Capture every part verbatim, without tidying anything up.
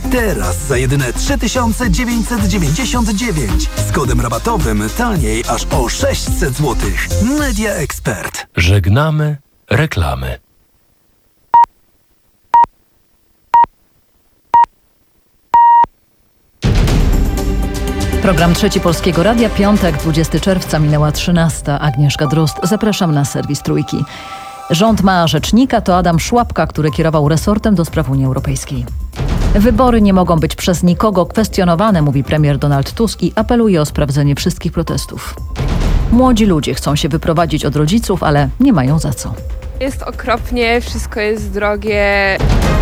Teraz za jedyne trzy tysiące dziewięćset dziewięćdziesiąt dziewięć. Z kodem rabatowym taniej aż o sześćset złotych. Media Expert. Żegnamy reklamy. Program Trzeci Polskiego Radia, piątek, dwudziestego czerwca, minęła trzynasta. Agnieszka Drozd, zapraszam na serwis Trójki. Rząd ma rzecznika, to Adam Szłapka, który kierował resortem do spraw Unii Europejskiej. Wybory nie mogą być przez nikogo kwestionowane, mówi premier Donald Tusk i apeluje o sprawdzenie wszystkich protestów. Młodzi ludzie chcą się wyprowadzić od rodziców, ale nie mają za co. Jest okropnie, wszystko jest drogie.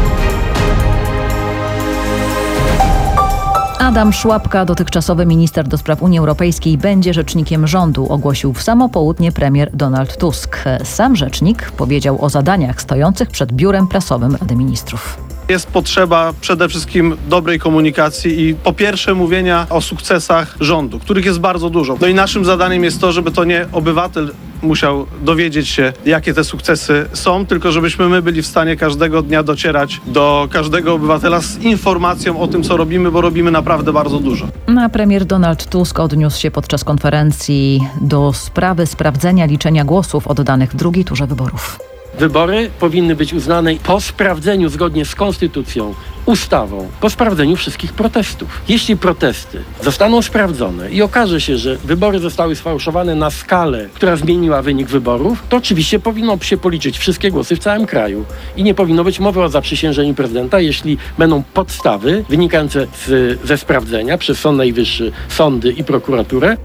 Adam Szłapka, dotychczasowy minister do spraw Unii Europejskiej, będzie rzecznikiem rządu, ogłosił w samo południe premier Donald Tusk. Sam rzecznik powiedział o zadaniach stojących przed biurem prasowym Rady Ministrów. Jest potrzeba przede wszystkim dobrej komunikacji i po pierwsze mówienia o sukcesach rządu, których jest bardzo dużo. No i naszym zadaniem jest to, żeby to nie obywatel musiał dowiedzieć się, jakie te sukcesy są, tylko żebyśmy my byli w stanie każdego dnia docierać do każdego obywatela z informacją o tym, co robimy, bo robimy naprawdę bardzo dużo. A premier Donald Tusk odniósł się podczas konferencji do sprawy sprawdzenia liczenia głosów oddanych w drugiej turze wyborów. Wybory powinny być uznane po sprawdzeniu zgodnie z konstytucją, ustawą, po sprawdzeniu wszystkich protestów. Jeśli protesty zostaną sprawdzone i okaże się, że wybory zostały sfałszowane na skalę, która zmieniła wynik wyborów, to oczywiście powinno się policzyć wszystkie głosy w całym kraju i nie powinno być mowy o zaprzysiężeniu prezydenta, jeśli będą podstawy wynikające z, ze sprawdzenia przez Sąd Najwyższy, sądy i prokuraturę.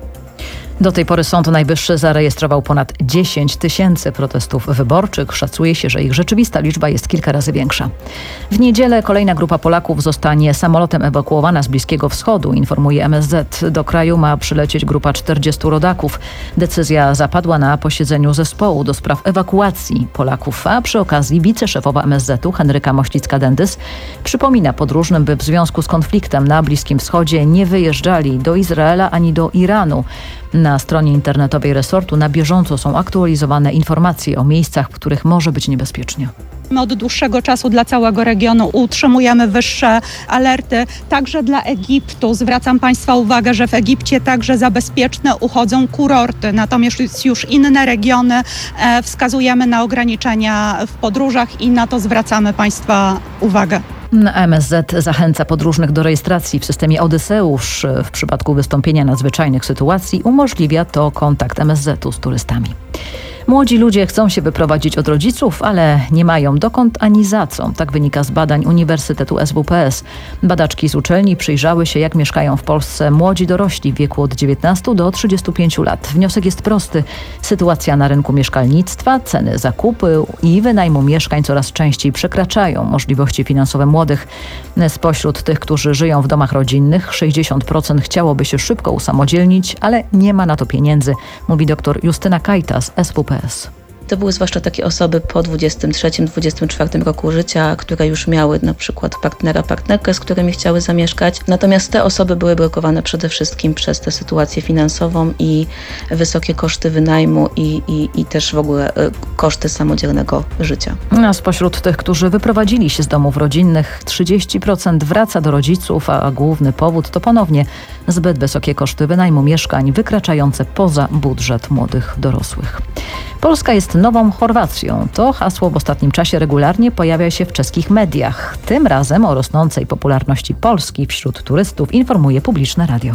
Do tej pory Sąd Najwyższy zarejestrował ponad dziesięć tysięcy protestów wyborczych. Szacuje się, że ich rzeczywista liczba jest kilka razy większa. W niedzielę kolejna grupa Polaków zostanie samolotem ewakuowana z Bliskiego Wschodu, informuje M S Z. Do kraju ma przylecieć grupa czterdziestu rodaków. Decyzja zapadła na posiedzeniu zespołu do spraw ewakuacji Polaków, a przy okazji wiceszefowa M S Z-u Henryka Mościcka-Dendys przypomina podróżnym, by w związku z konfliktem na Bliskim Wschodzie nie wyjeżdżali do Izraela ani do Iranu. Na stronie internetowej resortu na bieżąco są aktualizowane informacje o miejscach, w których może być niebezpiecznie. My od dłuższego czasu dla całego regionu utrzymujemy wyższe alerty, także dla Egiptu. Zwracam Państwa uwagę, że w Egipcie także za bezpieczne uchodzą kurorty, natomiast już inne regiony e, wskazujemy na ograniczenia w podróżach i na to zwracamy Państwa uwagę. M S Z zachęca podróżnych do rejestracji w systemie Odyseusz. W przypadku wystąpienia nadzwyczajnych sytuacji umożliwia to kontakt M S Z-u z turystami. Młodzi ludzie chcą się wyprowadzić od rodziców, ale nie mają dokąd ani za co. Tak wynika z badań Uniwersytetu S W P S. Badaczki z uczelni przyjrzały się, jak mieszkają w Polsce młodzi dorośli w wieku od dziewiętnastu do trzydziestu pięciu lat. Wniosek jest prosty. Sytuacja na rynku mieszkalnictwa, ceny zakupu i wynajmu mieszkań coraz częściej przekraczają możliwości finansowe młodych. Spośród tych, którzy żyją w domach rodzinnych, sześćdziesiąt procent chciałoby się szybko usamodzielnić, ale nie ma na to pieniędzy, mówi dr Justyna Kajta z S W P S. To były zwłaszcza takie osoby po dwudziestym trzecim, dwudziestym czwartym roku życia, które już miały na przykład partnera, partnerkę, z którymi chciały zamieszkać. Natomiast te osoby były blokowane przede wszystkim przez tę sytuację finansową i wysokie koszty wynajmu i, i, i też w ogóle koszty samodzielnego życia. A spośród tych, którzy wyprowadzili się z domów rodzinnych, trzydzieści procent wraca do rodziców, a główny powód to ponownie zbyt wysokie koszty wynajmu mieszkań wykraczające poza budżet młodych dorosłych. Polska jest nową Chorwacją. To hasło w ostatnim czasie regularnie pojawia się w czeskich mediach. Tym razem o rosnącej popularności Polski wśród turystów informuje publiczne radio.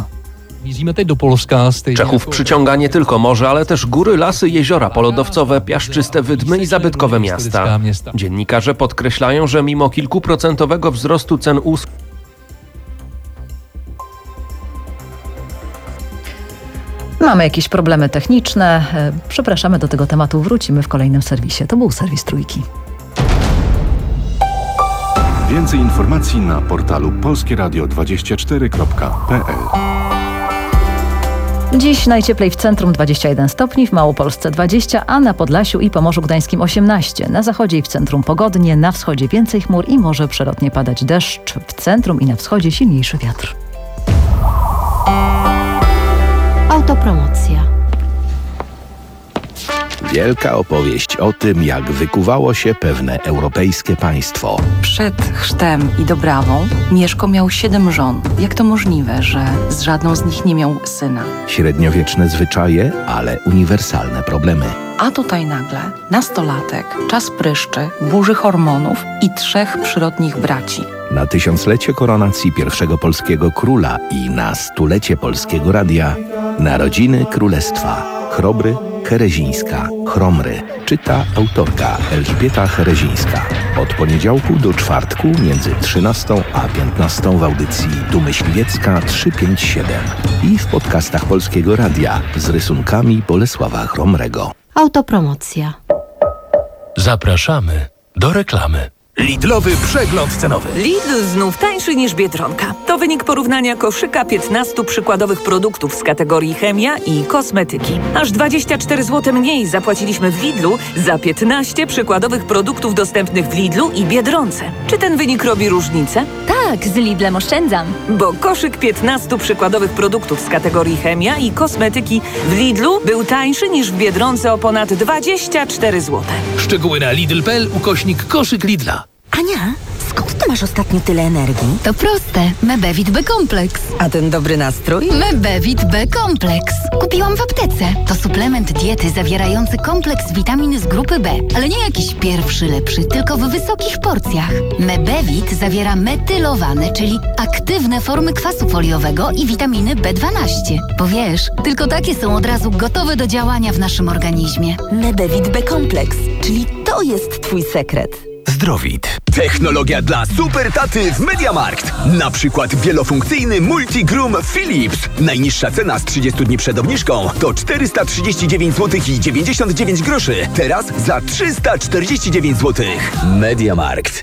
Czechów przyciąga nie tylko morze, ale też góry, lasy, jeziora, polodowcowe, piaszczyste wydmy i zabytkowe miasta. Dziennikarze podkreślają, że mimo kilkuprocentowego wzrostu cen usług Mamy jakieś problemy techniczne. Przepraszamy, do tego tematu wrócimy w kolejnym serwisie. To był serwis Trójki. Więcej informacji na portalu polskie radio dwadzieścia cztery kropka p l. Dziś najcieplej w centrum dwadzieścia jeden stopni, w Małopolsce dwadzieścia, a na Podlasiu i Pomorzu Gdańskim osiemnaście. Na zachodzie i w centrum pogodnie, na wschodzie więcej chmur i może przelotnie padać deszcz. W centrum i na wschodzie silniejszy wiatr. Autopromocja. Wielka opowieść o tym, jak wykuwało się pewne europejskie państwo. Przed chrztem i dobrawą Mieszko miał siedem żon. Jak to możliwe, że z żadną z nich nie miał syna? Średniowieczne zwyczaje, ale uniwersalne problemy. A tutaj nagle nastolatek, czas pryszczy, burzy hormonów i trzech przyrodnich braci. Na tysiąclecie koronacji pierwszego polskiego króla i na stulecie Polskiego Radia Narodziny Królestwa. Chrobry, Herezińska, Chromry. Czyta autorka Elżbieta Herezińska. Od poniedziałku do czwartku między trzynastą a piętnastą w audycji Tu Myśliwiecka trzysta pięćdziesiąt siedem i w podcastach Polskiego Radia z rysunkami Bolesława Chromrego. Autopromocja. Zapraszamy do reklamy. Lidlowy przegląd cenowy. Lidl znów tańszy niż Biedronka. To wynik porównania koszyka piętnastu przykładowych produktów z kategorii chemia i kosmetyki. Aż dwadzieścia cztery złote mniej zapłaciliśmy w Lidlu za piętnaście przykładowych produktów dostępnych w Lidlu i Biedronce. Czy ten wynik robi różnicę? Tak, z Lidlem oszczędzam. Bo koszyk piętnastu przykładowych produktów z kategorii chemia i kosmetyki w Lidlu był tańszy niż w Biedronce o ponad dwadzieścia cztery złote. Szczegóły na lidl kropka p l ukośnik koszyk Lidla. Ania, skąd ty masz ostatnio tyle energii? To proste. Mebevit B-Kompleks. A ten dobry nastrój? Mebevit B-Kompleks. Kupiłam w aptece. To suplement diety zawierający kompleks witamin z grupy B. Ale nie jakiś pierwszy lepszy, tylko w wysokich porcjach. Mebevit zawiera metylowane, czyli aktywne formy kwasu foliowego i witaminy B dwanaście. Bo wiesz, tylko takie są od razu gotowe do działania w naszym organizmie. Mebevit B-Kompleks, czyli to jest twój sekret. Zdrowit. Technologia dla super taty w MediaMarkt. Na przykład wielofunkcyjny Multigroom Philips. Najniższa cena z trzydziestu dni przed obniżką to czterysta trzydzieści dziewięć złotych i dziewięćdziesiąt dziewięć groszy. Teraz za trzysta czterdzieści dziewięć złotych. MediaMarkt.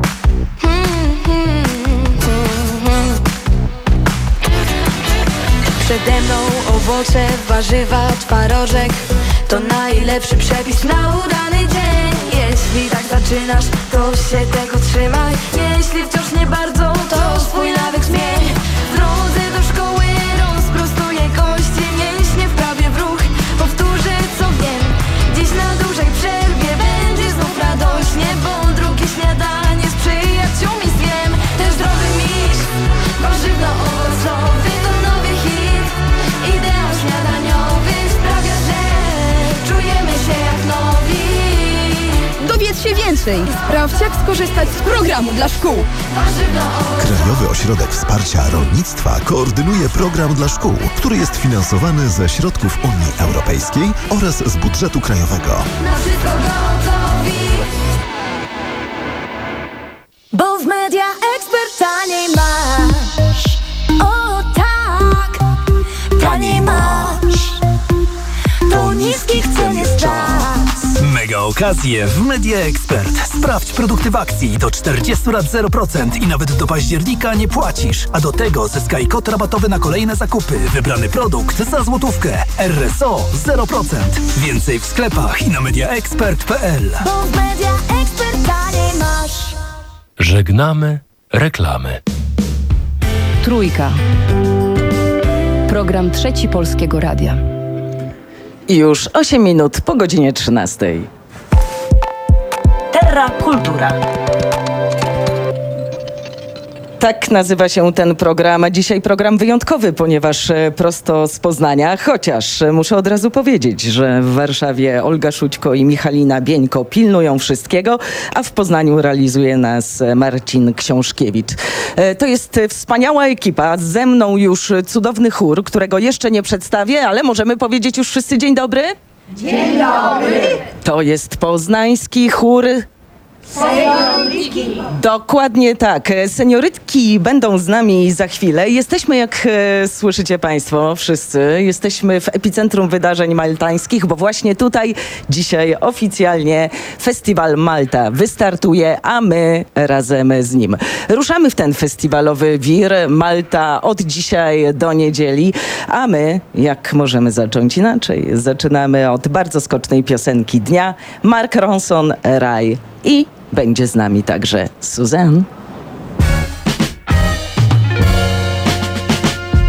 Przede mną owoce, warzywa, twarożek. To najlepszy przepis na udany dzień. Jeśli tak zaczynasz, to się tego trzymaj. Jeśli wciąż nie bardzo, to swój nawyk zmień. W drodze do szkoły rozprostuję kości, mięśnie wprawię w ruch, powtórzę co wiem. Dziś na dużej przerwie będzie znów radośnie, bo drugie śniadanie z przyjaciółmi zjem. Ten zdrowy miś, warzywno-owocowy to nowy hit. Ideał śniadaniowy sprawia, że czujemy się jak nowi. Dowiedz się więcej. Sprawdź, jak skorzystać z programu dla szkół. Krajowy Ośrodek Wsparcia Rolnictwa koordynuje program dla szkół, który jest finansowany ze środków Unii Europejskiej oraz z budżetu krajowego. Na wszystko gotowi. Bo w Media Expert taniej masz. O tak, taniej masz. Do niskich cen jest czas. Mega okazje w Media Expert. Sprawdź produkty w akcji do czterdziestu lat zero procent i nawet do października nie płacisz. A do tego zyskaj kod rabatowy na kolejne zakupy. Wybrany produkt za złotówkę. R S O zero procent. Więcej w sklepach i na mediaexpert kropka p l. Bo w Media Expert taniej masz. Żegnamy reklamy. Trójka. Program Trzeci Polskiego Radia. Już osiem minut po godzinie trzynastej. Terra Kultura. Tak nazywa się ten program, a dzisiaj program wyjątkowy, ponieważ prosto z Poznania, chociaż muszę od razu powiedzieć, że w Warszawie Olga Szućko i Michalina Bieńko pilnują wszystkiego, a w Poznaniu realizuje nas Marcin Książkiewicz. To jest wspaniała ekipa, ze mną już cudowny chór, którego jeszcze nie przedstawię, ale możemy powiedzieć już wszyscy dzień dobry? Dzień dobry. To jest poznański chór Seniorytki. Dokładnie tak. Seniorytki będą z nami za chwilę. Jesteśmy, jak e, słyszycie Państwo, wszyscy, jesteśmy w epicentrum wydarzeń maltańskich, bo właśnie tutaj dzisiaj oficjalnie Festiwal Malta wystartuje, a my razem z nim. Ruszamy w ten festiwalowy wir. Malta od dzisiaj do niedzieli, a my, jak możemy zacząć inaczej, zaczynamy od bardzo skocznej piosenki dnia. Mark Ronson, Raj. I będzie z nami także Suzanne.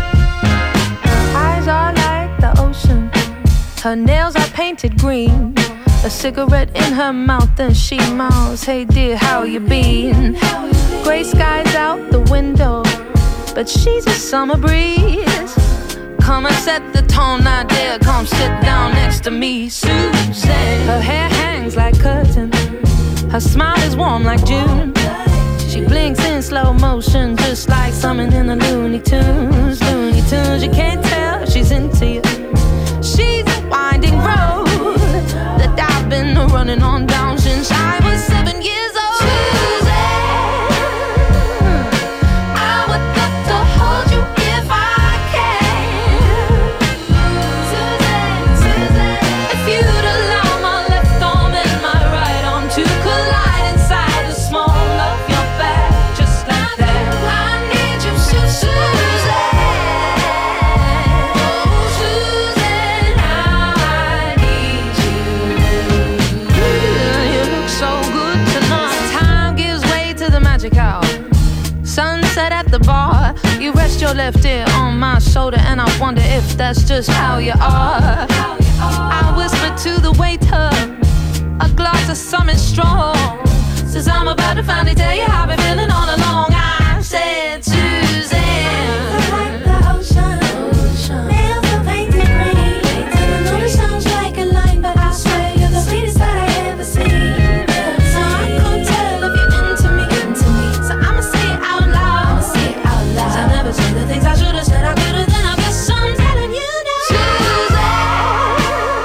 Eyes are like the ocean. Her nails are painted green. a cigarette in her mouth and she moans, hey dear, how you been? Gray skies out the window, but she's a summer breeze. Come and set the tone, now dear, come sit down next to me, Susan. Her hair hangs like curtains, her smile is warm like June. She blinks in slow motion, just like something in the Looney Tunes. Looney Tunes, you can't tell she's into you. She's a winding road that I've been running on down since I was seven years old. Susan, I would love to hold you if I can. Susan, Susan, if you'd allow my left arm and my right arm to collide inside the small of your back, just like that. I need you, Susan. Sunset at the bar, you rest your left ear on my shoulder, and I wonder if that's just how you are. I whisper to the waiter, a glass of something strong, says I'm about to finally tell you how I've been feeling all along. I said, Suzanne, like the ocean, nails are painted green, and I know it sounds like a line, but I swear you're the sweetest that I ever seen. So I can't tell if you're into me, into me. So I'ma say it out loud, say it out loud. 'Cause I never say the things I should've said. I could've, then I guess I'm telling you now. Suzanne,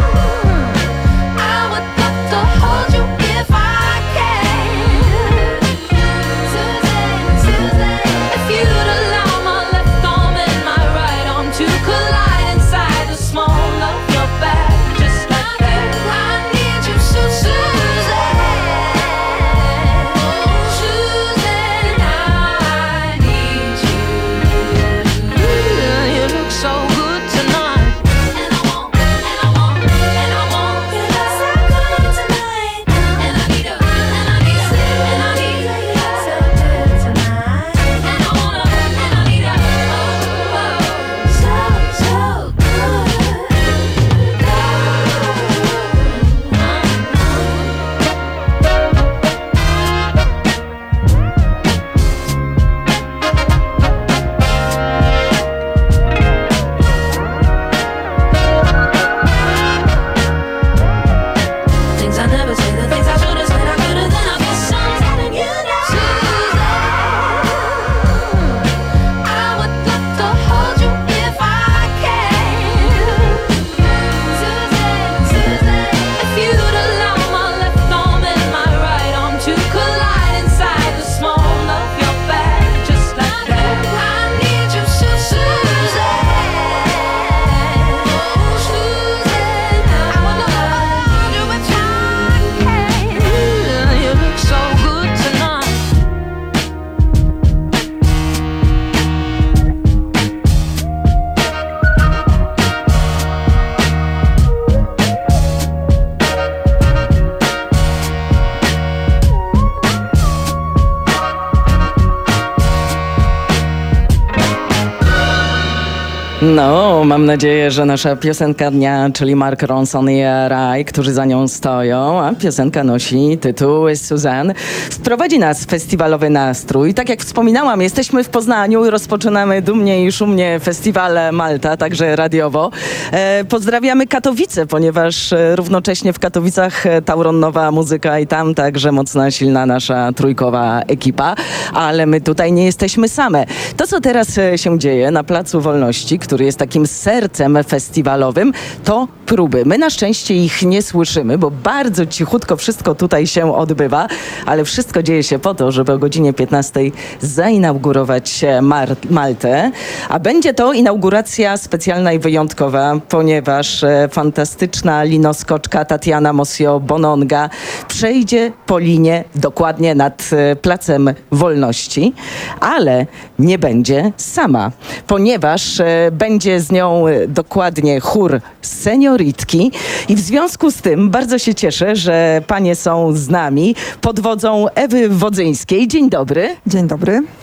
I would love to hold you if I can. Suzanne, Suzanne, if you'd allow my left arm and my right arm to collide inside the small of your back, just like that. I need you, so Suzanne, Suzanne, I need you. You look so good tonight, and I want, and I want, and I want. You look so good tonight, and I need a, and I need a, and I need you so good tonight, and I wanna, and I need a, oh, oh, so so good. Things I never say, the things I should've said, I could've, then I guess I'm telling you now. Suzanne, I would love to hold you if I can. Suzanne, Suzanne, if you'd allow my left arm and my right arm to collide inside the small of your back, just like that. I need you, so Suzanne, Suzanne, I would love to hold you if I can. You look so good tonight. No, mam nadzieję, że nasza piosenka dnia, czyli Mark Ronson i Rai, którzy za nią stoją, a piosenka nosi tytuł Suzanne, wprowadzi nas w festiwalowy nastrój. Tak jak wspominałam, jesteśmy w Poznaniu i rozpoczynamy dumnie i szumnie festiwal Malta, także radiowo. E, pozdrawiamy Katowice, ponieważ e, równocześnie w Katowicach e, Tauron Nowa Muzyka i tam także mocna, silna nasza trójkowa ekipa, ale my tutaj nie jesteśmy same. To, co teraz e, się dzieje na Placu Wolności, który jest takim sercem festiwalowym, to próby. My na szczęście ich nie słyszymy, bo bardzo cichutko wszystko tutaj się odbywa, ale wszystko dzieje się po to, żeby o godzinie piętnastej zainaugurować Mar- Maltę, a będzie to inauguracja specjalna i wyjątkowa, ponieważ e, fantastyczna linoskoczka Tatiana Mosio-Bononga przejdzie po linie dokładnie nad e, Placem Wolności, ale nie będzie sama, ponieważ e, będzie z nią e, dokładnie chór senioritki i w związku z tym bardzo się cieszę, że panie są z nami pod wodzą Ewy Wodzyńskiej. Dzień dobry. Dzień dobry.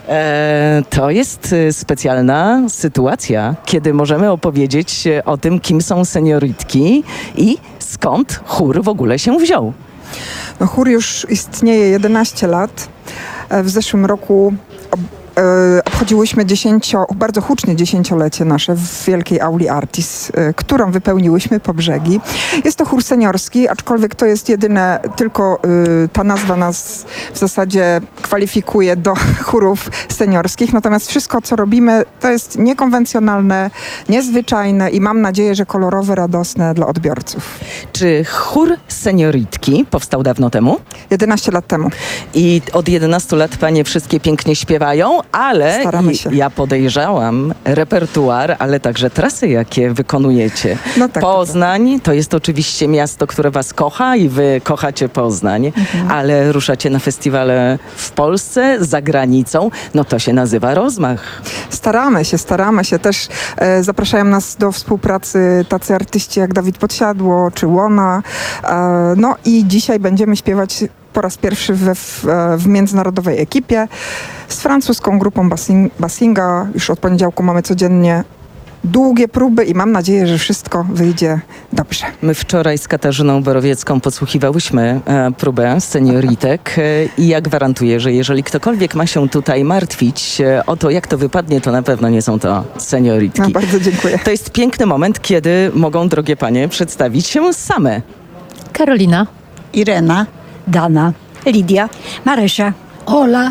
E, to jest y, specjalna sytuacja, kiedy możemy opowiedzieć y, o tym, kim są seniorytki i skąd chór w ogóle się wziął. No, chór już istnieje jedenaście lat. E, W zeszłym roku ob, e, obchodziłyśmy dziesięcio, bardzo hucznie dziesięciolecie nasze w Wielkiej Auli Artis, e, którą wypełniłyśmy po brzegi. Jest to chór seniorski, aczkolwiek to jest jedyne, tylko e, ta nazwa nas w zasadzie kwalifikuje do chórów seniorskich. Natomiast wszystko, co robimy, to jest niekonwencjonalne, niezwyczajne i mam nadzieję, że kolorowe, radosne dla odbiorców. Czy chór seniorytki powstał dawno temu? jedenaście lat temu. I od jedenastu lat panie wszystkie pięknie śpiewają, ale Staramy się. ja podejrzałam repertuar, ale także trasy, jakie wykonujecie. No tak, Poznań to jest oczywiście miasto, które was kocha i wy kochacie Poznań, Mhm. ale ruszacie na festiwale w Polsce, za granicą, no to się nazywa rozmach. Staramy się, staramy się. Też e, zapraszają nas do współpracy tacy artyści jak Dawid Podsiadło czy Łona. E, no i dzisiaj będziemy śpiewać po raz pierwszy we, w, e, w międzynarodowej ekipie z francuską grupą Basing, Basinga. Już od poniedziałku mamy codziennie długie próby i mam nadzieję, że wszystko wyjdzie dobrze. My wczoraj z Katarzyną Borowiecką podsłuchiwałyśmy e, próbę senioritek e, i ja gwarantuję, że jeżeli ktokolwiek ma się tutaj martwić e, o to, jak to wypadnie, to na pewno nie są to senioritki. No, bardzo dziękuję. To jest piękny moment, kiedy mogą, drogie panie, przedstawić się same. Karolina, Irena, Dana, Lidia, Marysia, Ola,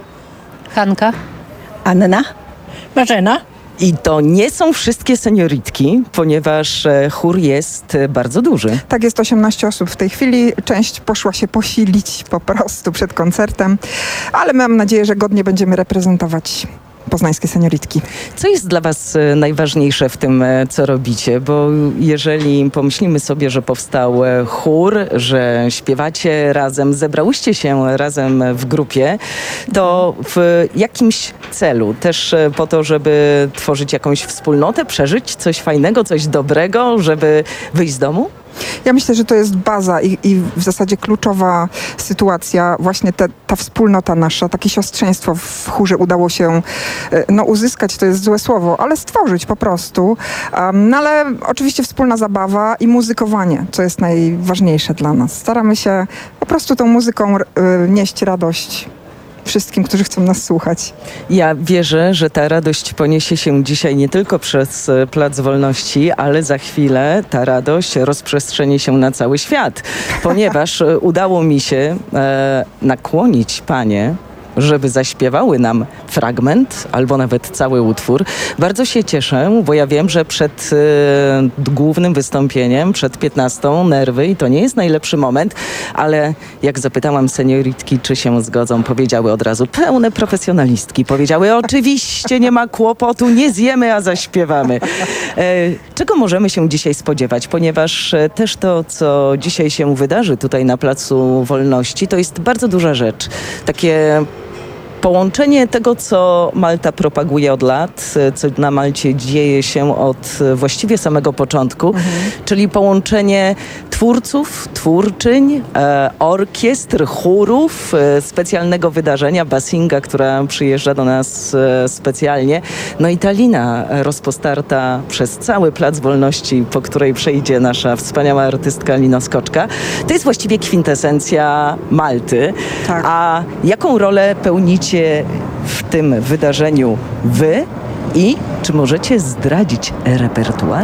Hanka, Anna, Marzena. I to nie są wszystkie senioritki, ponieważ e, chór jest e, bardzo duży. Tak, jest osiemnaście osób w tej chwili. Część poszła się posilić po prostu przed koncertem, ale mam nadzieję, że godnie będziemy reprezentować poznańskie senioritki. Co jest dla was e, najważniejsze w tym, e, co robicie? Bo jeżeli pomyślimy sobie, że powstał e, chór, że śpiewacie razem, zebrałyście się razem w grupie, to w jakimś celu? Też e, po to, żeby tworzyć jakąś wspólnotę, przeżyć coś fajnego, coś dobrego, żeby wyjść z domu? Ja myślę, że to jest baza i, i w zasadzie kluczowa sytuacja. Właśnie te, ta wspólnota nasza, takie siostrzeństwo w chórze udało się e, no, uzyskać, to jest złe słowo, ale stworzyć po prostu. Um, no ale oczywiście wspólna zabawa i muzykowanie, co jest najważniejsze dla nas. Staramy się po prostu tą muzyką e, nieść radość wszystkim, którzy chcą nas słuchać. Ja wierzę, że ta radość poniesie się dzisiaj nie tylko przez e, Plac Wolności, ale za chwilę ta radość rozprzestrzeni się na cały świat, ponieważ e, udało mi się e, nakłonić panie, żeby zaśpiewały nam fragment albo nawet cały utwór. Bardzo się cieszę, bo ja wiem, że przed e, głównym wystąpieniem, przed piętnastą nerwy i to nie jest najlepszy moment, ale jak zapytałam senioritki, czy się zgodzą, powiedziały od razu, pełne profesjonalistki, powiedziały oczywiście nie ma kłopotu, nie zjemy, a zaśpiewamy. E, czego możemy się dzisiaj spodziewać? Ponieważ e, też to, co dzisiaj się wydarzy tutaj na Placu Wolności, to jest bardzo duża rzecz. Takie połączenie tego, co Malta propaguje od lat, co na Malcie dzieje się od właściwie samego początku, mhm. czyli połączenie twórców, twórczyń, e, orkiestr, chórów, e, specjalnego wydarzenia, Basinga, która przyjeżdża do nas e, specjalnie, no i ta lina rozpostarta przez cały Plac Wolności, po której przejdzie nasza wspaniała artystka Lino Skoczka. To jest właściwie kwintesencja Malty. Tak. A jaką rolę pełnicie w tym wydarzeniu wy i czy możecie zdradzić repertuar?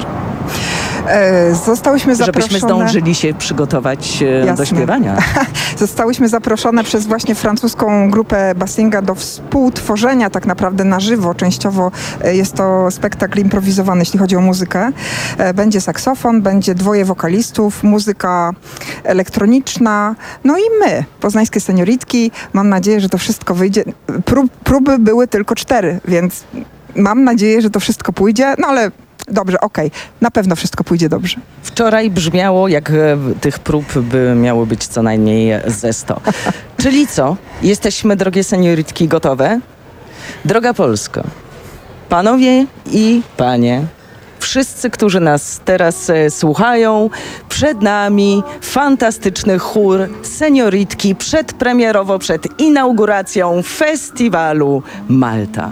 E, zostałyśmy zaproszone... Żebyśmy zdążyli się przygotować e, do śpiewania. Zostałyśmy zaproszone przez właśnie francuską grupę Basinga do współtworzenia tak naprawdę na żywo. Częściowo e, jest to spektakl improwizowany, jeśli chodzi o muzykę. E, będzie saksofon, będzie dwoje wokalistów, muzyka elektroniczna, no i my, poznańskie senioritki. Mam nadzieję, że to wszystko wyjdzie. Prób, próby były tylko cztery, więc mam nadzieję, że to wszystko pójdzie, no ale dobrze, okej. Okay. Na pewno wszystko pójdzie dobrze. Wczoraj brzmiało, jak e, tych prób by miało być co najmniej ze sto. Czyli co? Jesteśmy, drogie senioritki, gotowe? Droga Polsko, panowie i panie, wszyscy, którzy nas teraz e, słuchają, przed nami fantastyczny chór Senioritki przedpremierowo, przed inauguracją festiwalu Malta.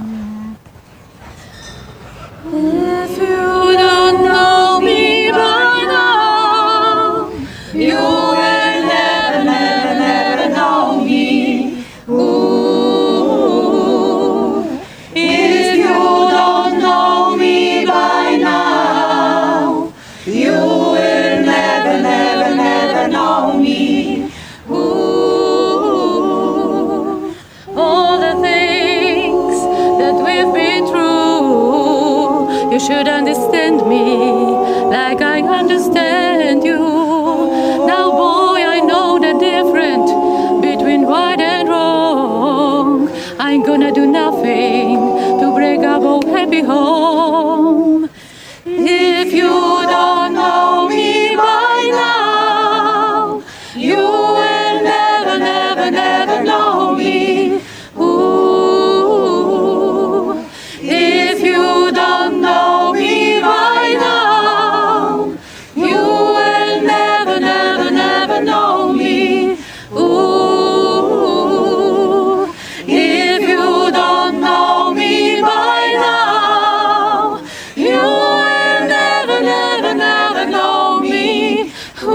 If you don't know me by now, you will never, never, never know me. Ooh. If you don't know me by now, you will never, never, never know me. Ooh. All the things that we've been through, you should understand me like I understand you. Now, boy, I know the difference between right and wrong. I'm gonna do nothing to break up our happy home. If you don't know me by now, you will never, never, never know me. Ooh. If you don't know me by now, you will never, never, never know me. Ooh. If you don't know me by now, you will never, never, never know me.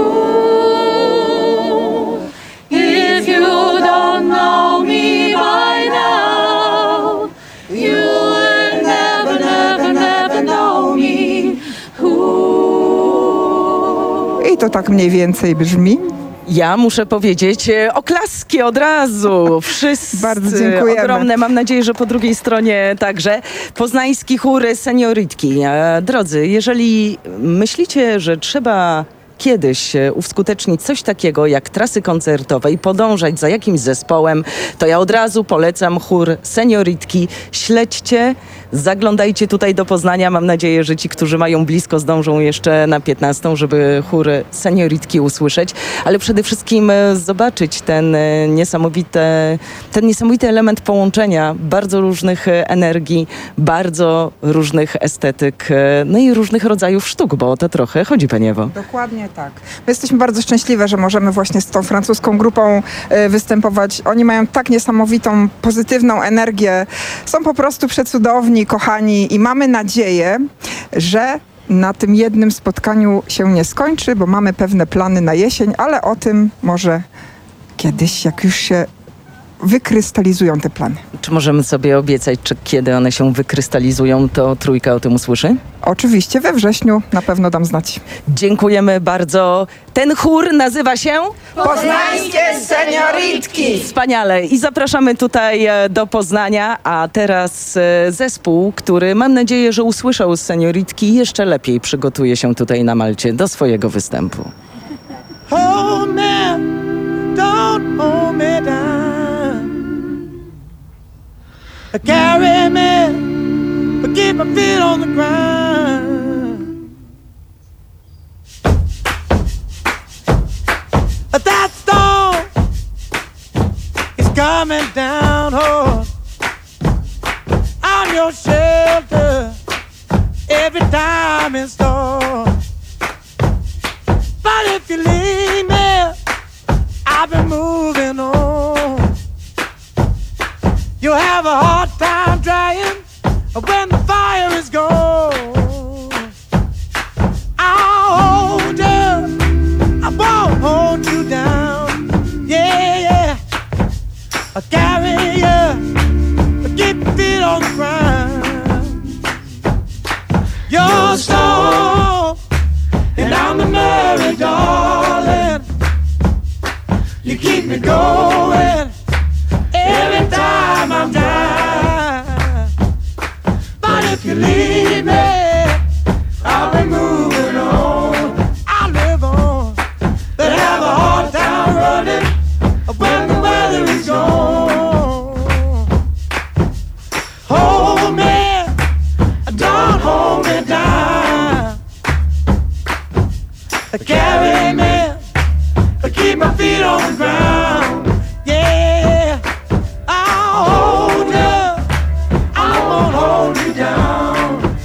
Ooh. If you don't know me by now, you will never, never, never know me. Ooh. I to tak mniej więcej brzmi. Ja muszę powiedzieć, e, oklaski od razu. Wszyscy Bardzo dziękujemy. ogromne. Mam nadzieję, że po drugiej stronie także. Poznański chór Senioritki. E, Drodzy, jeżeli myślicie, że trzeba kiedyś e, uskutecznić coś takiego jak trasy koncertowe i podążać za jakimś zespołem, to ja od razu polecam chór Senioritki. Śledźcie, zaglądajcie tutaj do Poznania. Mam nadzieję, że ci, którzy mają blisko, zdążą jeszcze na piętnastą, żeby chór Senioritki usłyszeć, ale przede wszystkim e, zobaczyć ten e, niesamowity, ten niesamowity element połączenia bardzo różnych e, energii, bardzo różnych estetyk, e, no i różnych rodzajów sztuk, bo o to trochę chodzi, Pani Ewo. Dokładnie tak. My jesteśmy bardzo szczęśliwe, że możemy właśnie z tą francuską grupą e, występować. Oni mają tak niesamowitą, pozytywną energię. Są po prostu przecudowni, kochani i mamy nadzieję, że na tym jednym spotkaniu się nie skończy, bo mamy pewne plany na jesień, ale o tym może kiedyś, jak już się wykrystalizują te plany. Czy możemy sobie obiecać, czy kiedy one się wykrystalizują, to trójka o tym usłyszy? Oczywiście we wrześniu na pewno dam znać. Dziękujemy bardzo. Ten chór nazywa się Poznańskie Senioritki. Wspaniale. I zapraszamy tutaj e, do Poznania, a teraz e, zespół, który mam nadzieję, że usłyszał Senioritki i jeszcze lepiej przygotuje się tutaj na Malcie do swojego występu. Hold me, don't hold me down. Carry me, but keep my feet on the ground. That storm is coming down hard. I'm your shelter every time it storms. But if you leave me, I've been moving on. You'll have a hard time drying when the fire is gone. I'll hold you, I won't hold you down. Yeah, yeah, I'll carry you, I'll keep your feet on the ground. You're strong, and I'm the merry darling. You keep me going every time I'm down. But if you leave me, I'll be moving on. I'll live on, but have a hard time running when the weather is gone. Hold me, don't hold me down. Carry me, keep my feet on the ground. Yeah, I'll hold you, I won't hold you down.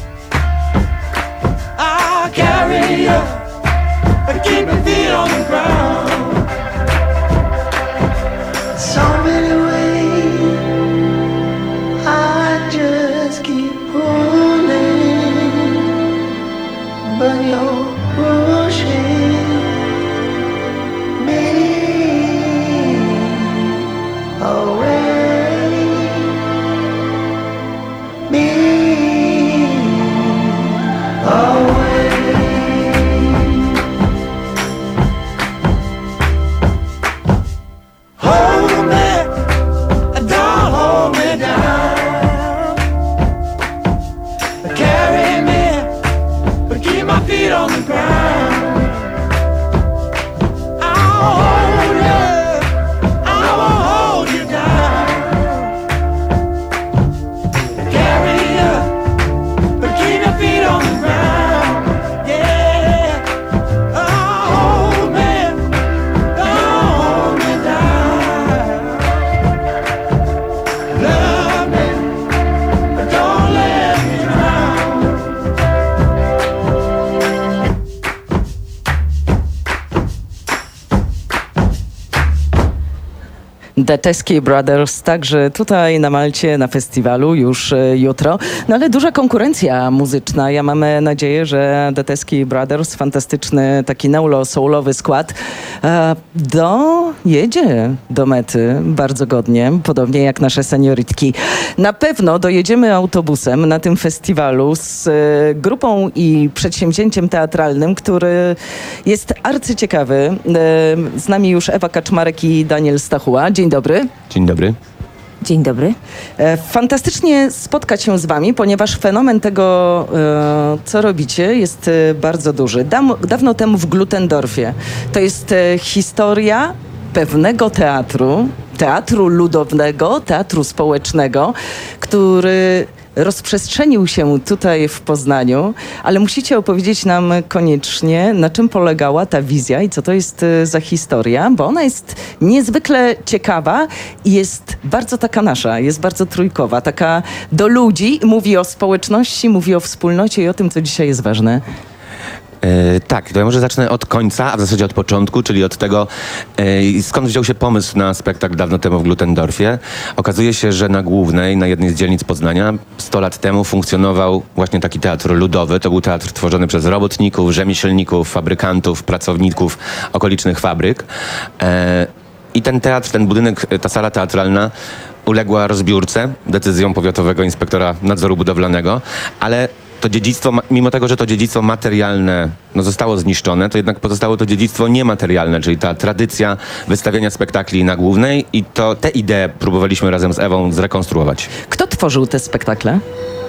The Teskey Brothers, także tutaj na Malcie, na festiwalu już e, jutro. No ale duża konkurencja muzyczna. Ja mam nadzieję, że The Teskey Brothers, fantastyczny taki neulo-soulowy skład, e, dojedzie do mety bardzo godnie, podobnie jak nasze seniorytki. Na pewno dojedziemy autobusem na tym festiwalu z e, grupą i przedsięwzięciem teatralnym, który jest arcyciekawy. E, z nami już Ewa Kaczmarek i Daniel Stachuła. Dzień dobry. Dzień dobry. Dzień dobry. E, fantastycznie spotkać się z wami, ponieważ fenomen tego, e, co robicie, jest e, bardzo duży. Dam, dawno temu w Glutendorfie. To jest e, historia pewnego teatru, teatru ludownego, teatru społecznego, który rozprzestrzenił się tutaj w Poznaniu, ale musicie opowiedzieć nam koniecznie, na czym polegała ta wizja i co to jest za historia, bo ona jest niezwykle ciekawa i jest bardzo taka nasza, jest bardzo trójkowa, taka do ludzi, mówi o społeczności, mówi o wspólnocie i o tym, co dzisiaj jest ważne. E, tak, to ja może zacznę od końca, a w zasadzie od początku, czyli od tego, e, skąd wziął się pomysł na spektakl dawno temu w Glutendorfie. Okazuje się, że na Głównej, na jednej z dzielnic Poznania, sto lat temu funkcjonował właśnie taki teatr ludowy. To był teatr tworzony przez robotników, rzemieślników, fabrykantów, pracowników okolicznych fabryk. E, I ten teatr, ten budynek, ta sala teatralna uległa rozbiórce decyzją powiatowego inspektora nadzoru budowlanego, ale to dziedzictwo, mimo tego, że to dziedzictwo materialne no, zostało zniszczone, to jednak pozostało to dziedzictwo niematerialne, czyli ta tradycja wystawiania spektakli na Głównej i to tę ideę próbowaliśmy razem z Ewą zrekonstruować. Kto tworzył te spektakle?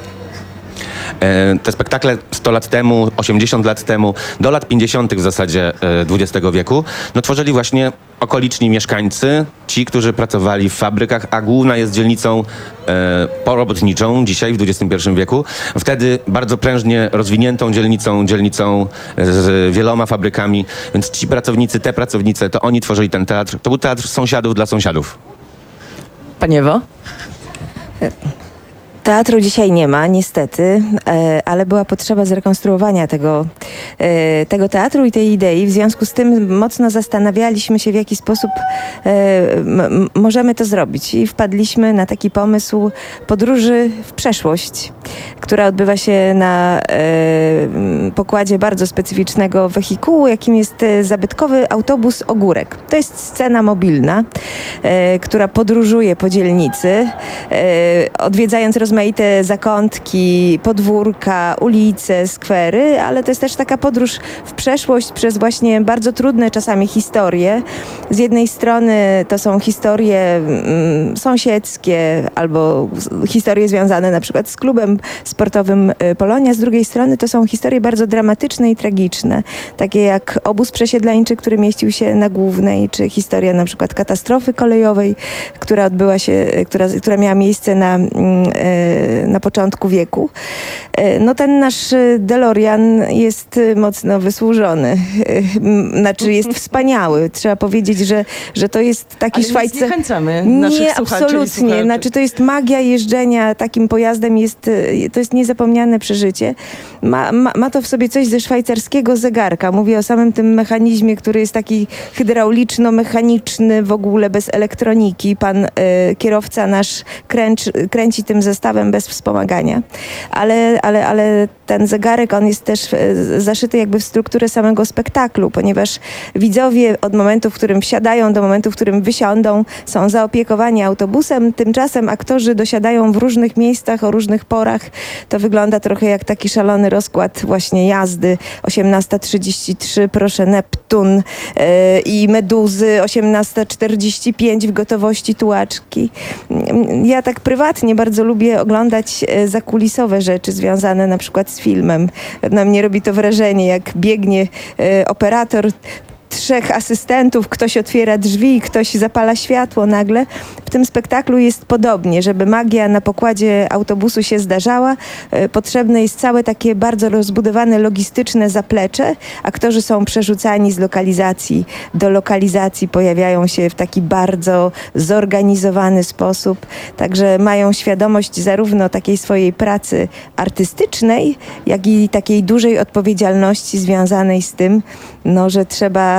E, te spektakle sto lat temu, osiemdziesiąt lat temu, do lat pięćdziesiątych w zasadzie e, dwudziestego wieku, no tworzyli właśnie okoliczni mieszkańcy, ci, którzy pracowali w fabrykach, a Główna jest dzielnicą e, porobotniczą dzisiaj w dwudziestym pierwszym wieku. Wtedy bardzo prężnie rozwiniętą dzielnicą, dzielnicą z wieloma fabrykami, więc ci pracownicy, te pracownice, to oni tworzyli ten teatr. To był teatr sąsiadów dla sąsiadów. Pani Ewo? Teatru dzisiaj nie ma, niestety, ale była potrzeba zrekonstruowania tego, tego teatru i tej idei. W związku z tym mocno zastanawialiśmy się, w jaki sposób m- możemy to zrobić. I wpadliśmy na taki pomysł podróży w przeszłość, która odbywa się na pokładzie bardzo specyficznego wehikułu, jakim jest zabytkowy autobus Ogórek. To jest scena mobilna, która podróżuje po dzielnicy, odwiedzając rozmaite rozmaite zakątki, podwórka, ulice, skwery, ale to jest też taka podróż w przeszłość przez właśnie bardzo trudne czasami historie. Z jednej strony to są historie mm, sąsiedzkie albo historie związane na przykład z klubem sportowym Polonia, z drugiej strony to są historie bardzo dramatyczne i tragiczne, takie jak obóz przesiedleńczy, który mieścił się na Głównej, czy historia na przykład katastrofy kolejowej, która odbyła się, która, która miała miejsce na mm, na początku wieku. No ten nasz DeLorean jest mocno wysłużony. Znaczy jest wspaniały. Trzeba powiedzieć, że, że to jest taki Szwajcar... Ale zniechęcamy naszych Nie, słuchaczy absolutnie. Znaczy to jest magia jeżdżenia takim pojazdem. Jest, to jest niezapomniane przeżycie. Ma, ma, ma to w sobie coś ze szwajcarskiego zegarka. Mówię o samym tym mechanizmie, który jest taki hydrauliczno-mechaniczny, w ogóle bez elektroniki. Pan y, kierowca nasz kręci, kręci tym zestawem bez wspomagania. Ale, ale, ale ten zegarek, on jest też zaszyty jakby w strukturę samego spektaklu, ponieważ widzowie od momentu, w którym wsiadają, do momentu, w którym wysiądą, są zaopiekowani autobusem. Tymczasem aktorzy dosiadają w różnych miejscach, o różnych porach. To wygląda trochę jak taki szalony rozkład właśnie jazdy. osiemnasta trzydzieści trzy, proszę Neptun yy, i Meduzy, osiemnasta czterdzieści pięć w gotowości tułaczki. Ja tak prywatnie bardzo lubię oglądać zakulisowe rzeczy związane na przykład z filmem. Na mnie robi to wrażenie, jak biegnie e, operator, trzech asystentów, ktoś otwiera drzwi, ktoś zapala światło nagle. W tym spektaklu jest podobnie, żeby magia na pokładzie autobusu się zdarzała. E, potrzebne jest całe takie bardzo rozbudowane logistyczne zaplecze. Aktorzy są przerzucani z lokalizacji do lokalizacji, pojawiają się w taki bardzo zorganizowany sposób. Także mają świadomość zarówno takiej swojej pracy artystycznej, jak i takiej dużej odpowiedzialności związanej z tym, no, że trzeba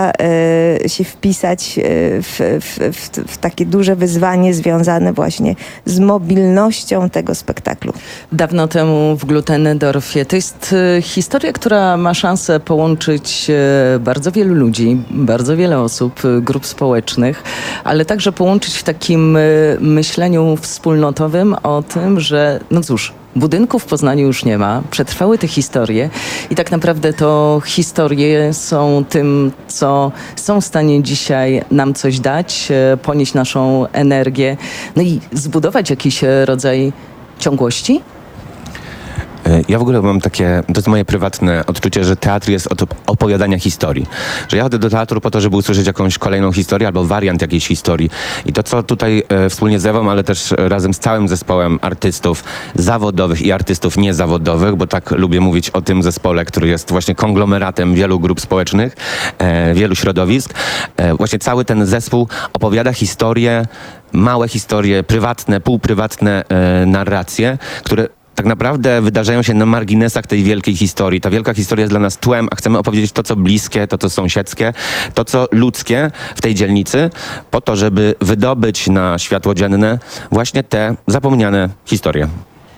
chciała e, się wpisać e, w, w, w, w takie duże wyzwanie związane właśnie z mobilnością tego spektaklu. Dawno temu w Glutendorfie. To jest e, historia, która ma szansę połączyć e, bardzo wielu ludzi, bardzo wiele osób, e, grup społecznych, ale także połączyć w takim e, myśleniu wspólnotowym o tym, że no cóż, budynków w Poznaniu już nie ma, przetrwały te historie i tak naprawdę to historie są tym, co są w stanie dzisiaj nam coś dać, e, ponieść naszą energię, no i zbudować jakiś e, rodzaj ciągłości. Ja w ogóle mam takie, to jest moje prywatne odczucie, że teatr jest od opowiadania historii. Że ja chodzę do teatru po to, żeby usłyszeć jakąś kolejną historię albo wariant jakiejś historii. I to, co tutaj e, wspólnie z Ewą, ale też razem z całym zespołem artystów zawodowych i artystów niezawodowych, bo tak lubię mówić o tym zespole, który jest właśnie konglomeratem wielu grup społecznych, e, wielu środowisk. E, właśnie cały ten zespół opowiada historie, małe historie, prywatne, półprywatne e, narracje, które tak naprawdę wydarzają się na marginesach tej wielkiej historii. Ta wielka historia jest dla nas tłem, a chcemy opowiedzieć to, co bliskie, to, co sąsiedzkie, to, co ludzkie w tej dzielnicy, po to, żeby wydobyć na światło dzienne właśnie te zapomniane historie.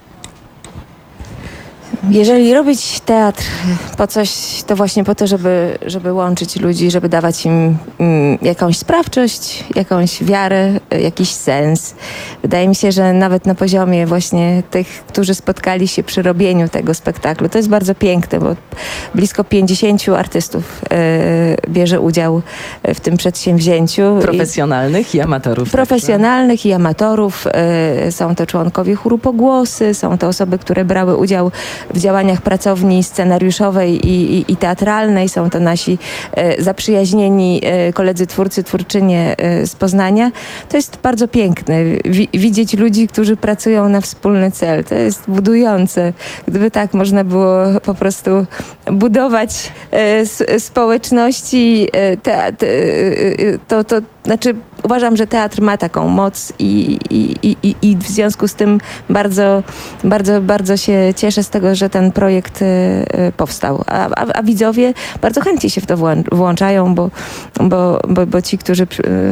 Jeżeli robić teatr po coś, to właśnie po to, żeby, żeby łączyć ludzi, żeby dawać im mm, jakąś sprawczość, jakąś wiarę, jakiś sens. Wydaje mi się, że nawet na poziomie właśnie tych, którzy spotkali się przy robieniu tego spektaklu, to jest bardzo piękne, bo blisko pięćdziesięciu artystów y, bierze udział w tym przedsięwzięciu. Profesjonalnych i, i amatorów. Profesjonalnych i amatorów. Y, są to członkowie chóru Pogłosy, są to osoby, które brały udział w działaniach pracowni scenariuszowej i, i, i teatralnej. Są to nasi e, zaprzyjaźnieni e, koledzy twórcy, twórczynie e, z Poznania. To jest bardzo piękne. Wi- widzieć ludzi, którzy pracują na wspólny cel. To jest budujące. Gdyby tak można było po prostu budować e, s- społeczności, e, te, te, e, to, to znaczy uważam, że teatr ma taką moc i, i, i, i w związku z tym bardzo, bardzo, bardzo się cieszę z tego, że ten projekt y, powstał. A, a, a widzowie bardzo chętnie się w to włączają, bo, bo, bo, bo ci, którzy y,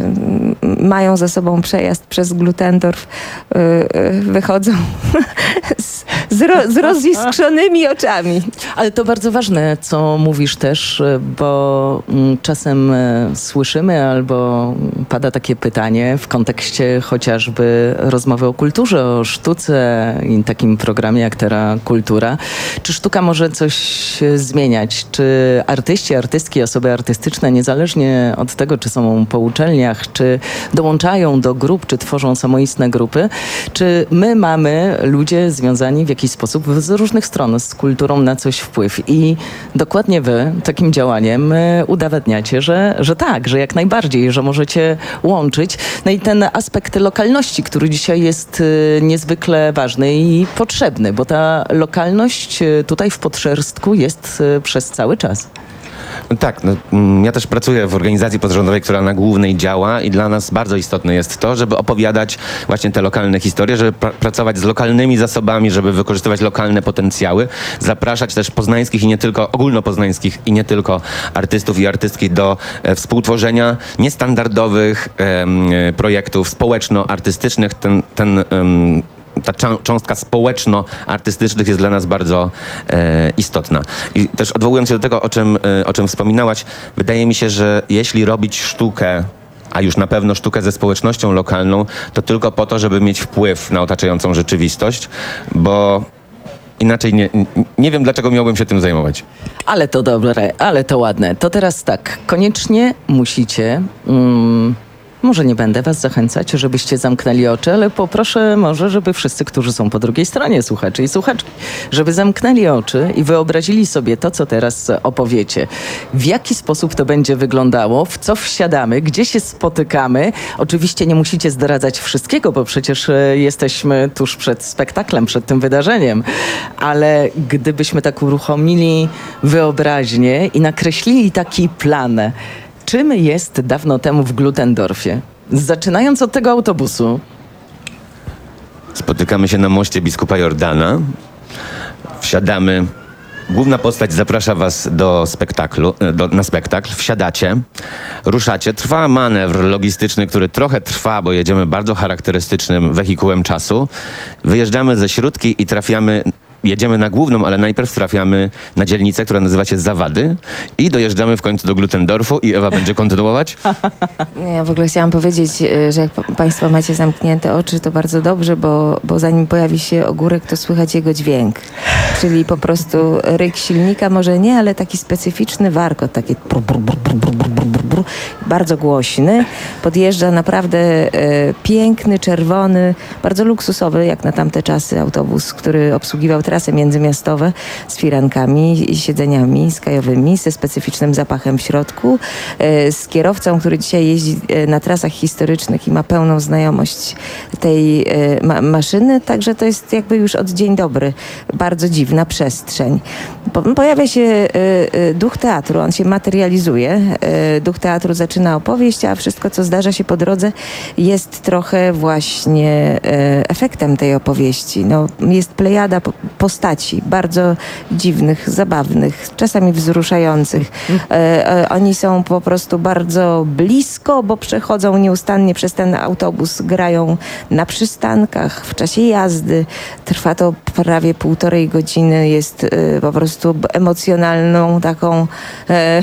mają za sobą przejazd przez Glutendorf, y, y, wychodzą z, z, ro, z roziskrzonymi oczami. Ale to bardzo ważne, co mówisz też, bo mm, czasem y, słyszymy albo pada takie pytanie w kontekście chociażby rozmowy o kulturze, o sztuce i takim programie jak Terra Kultura. Czy sztuka może coś zmieniać? Czy artyści, artystki, osoby artystyczne, niezależnie od tego, czy są po uczelniach, czy dołączają do grup, czy tworzą samoistne grupy, czy my mamy, ludzie związani w jakiś sposób z różnych stron z kulturą na coś wpływ? I dokładnie wy takim działaniem udowadniacie, że, że tak, że jak najbardziej, że możecie łączyć. No i ten aspekt lokalności, który dzisiaj jest y, niezwykle ważny i potrzebny, bo ta lokalność y, tutaj w Podszerstku jest y, przez cały czas. No tak, no, mm, ja też pracuję w organizacji pozarządowej, która na Głównej działa i dla nas bardzo istotne jest to, żeby opowiadać właśnie te lokalne historie, żeby pr- pracować z lokalnymi zasobami, żeby wykorzystywać lokalne potencjały, zapraszać też poznańskich i nie tylko, ogólnopoznańskich i nie tylko artystów i artystki do e, współtworzenia niestandardowych e, projektów społeczno-artystycznych. Ten, ten em, ta cza- cząstka społeczno-artystycznych jest dla nas bardzo e, istotna. I też odwołując się do tego, o czym, e, o czym wspominałaś, wydaje mi się, że jeśli robić sztukę, a już na pewno sztukę ze społecznością lokalną, to tylko po to, żeby mieć wpływ na otaczającą rzeczywistość, bo inaczej nie, nie wiem, dlaczego miałbym się tym zajmować. Ale to dobre, ale to ładne. To teraz tak, koniecznie musicie... Mm, Może nie będę was zachęcać, żebyście zamknęli oczy, ale poproszę może, żeby wszyscy, którzy są po drugiej stronie, słuchacze i słuchaczki, żeby zamknęli oczy i wyobrazili sobie to, co teraz opowiecie. W jaki sposób to będzie wyglądało, w co wsiadamy, gdzie się spotykamy. Oczywiście nie musicie zdradzać wszystkiego, bo przecież jesteśmy tuż przed spektaklem, przed tym wydarzeniem. Ale gdybyśmy tak uruchomili wyobraźnię i nakreślili taki plan, czym jest dawno temu w Glutendorfie? Zaczynając od tego autobusu. Spotykamy się na moście biskupa Jordana. Wsiadamy Główna postać zaprasza was do spektaklu, do, na spektakl, wsiadacie, ruszacie, trwa manewr logistyczny, który trochę trwa, bo jedziemy bardzo charakterystycznym wehikułem czasu. Wyjeżdżamy ze Śródki i trafiamy, jedziemy na Główną, ale najpierw trafiamy na dzielnicę, która nazywa się Zawady i dojeżdżamy w końcu do Glutendorfu i Ewa będzie kontynuować. Ja w ogóle chciałam powiedzieć, że jak Państwo macie zamknięte oczy, to bardzo dobrze, bo, bo zanim pojawi się ogórek, to słychać jego dźwięk. Czyli po prostu ryk silnika, może nie, ale taki specyficzny warkot, taki brr, brr, brr, brr, brr, brr, brr, brr, bardzo głośny. Podjeżdża naprawdę e, piękny, czerwony, bardzo luksusowy, jak na tamte czasy, autobus, który obsługiwał trasy międzymiastowe z firankami i siedzeniami skajowymi, ze specyficznym zapachem w środku, e, z kierowcą, który dzisiaj jeździ e, na trasach historycznych i ma pełną znajomość tej e, ma maszyny, także to jest jakby już od dzień dobry. Bardzo dziwna przestrzeń. Po, pojawia się e, e, duch teatru, on się materializuje. E, duch teatru zaczyna opowieść, a wszystko, co zdarza się po drodze, jest trochę właśnie e, efektem tej opowieści. No, jest plejada po, postaci, bardzo dziwnych, zabawnych, czasami wzruszających. E, e, oni są po prostu bardzo blisko, bo przechodzą nieustannie przez ten autobus, grają na przystankach, w czasie jazdy. Trwa to prawie półtorej godziny, jest e, po prostu emocjonalną taką e,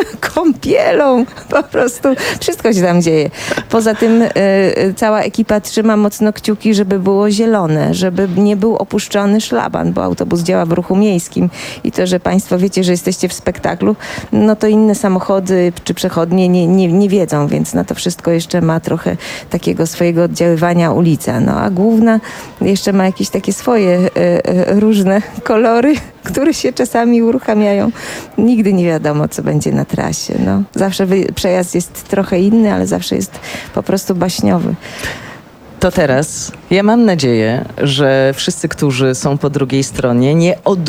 kąpielą. Po prostu wszystko się tam dzieje. Poza tym e, cała ekipa trzyma mocno kciuki, żeby było zielone, żeby nie był opuszczony szlaban, bo autobus działa w ruchu miejskim i to, że Państwo wiecie, że jesteście w spektaklu, no to inne samochody czy przechodnie nie, nie, nie wiedzą, więc na to wszystko jeszcze ma trochę takiego swojego oddziaływania ulica. No a Główna jeszcze ma jakieś takie swoje e, e, różne kolory, które się czasami uruchamiają. Nigdy nie wiadomo, co będzie na trasie. No. Zawsze wy, przejazd jest trochę inny, ale zawsze jest po prostu baśniowy. To teraz ja mam nadzieję, że wszyscy, którzy są po drugiej stronie, nie, od,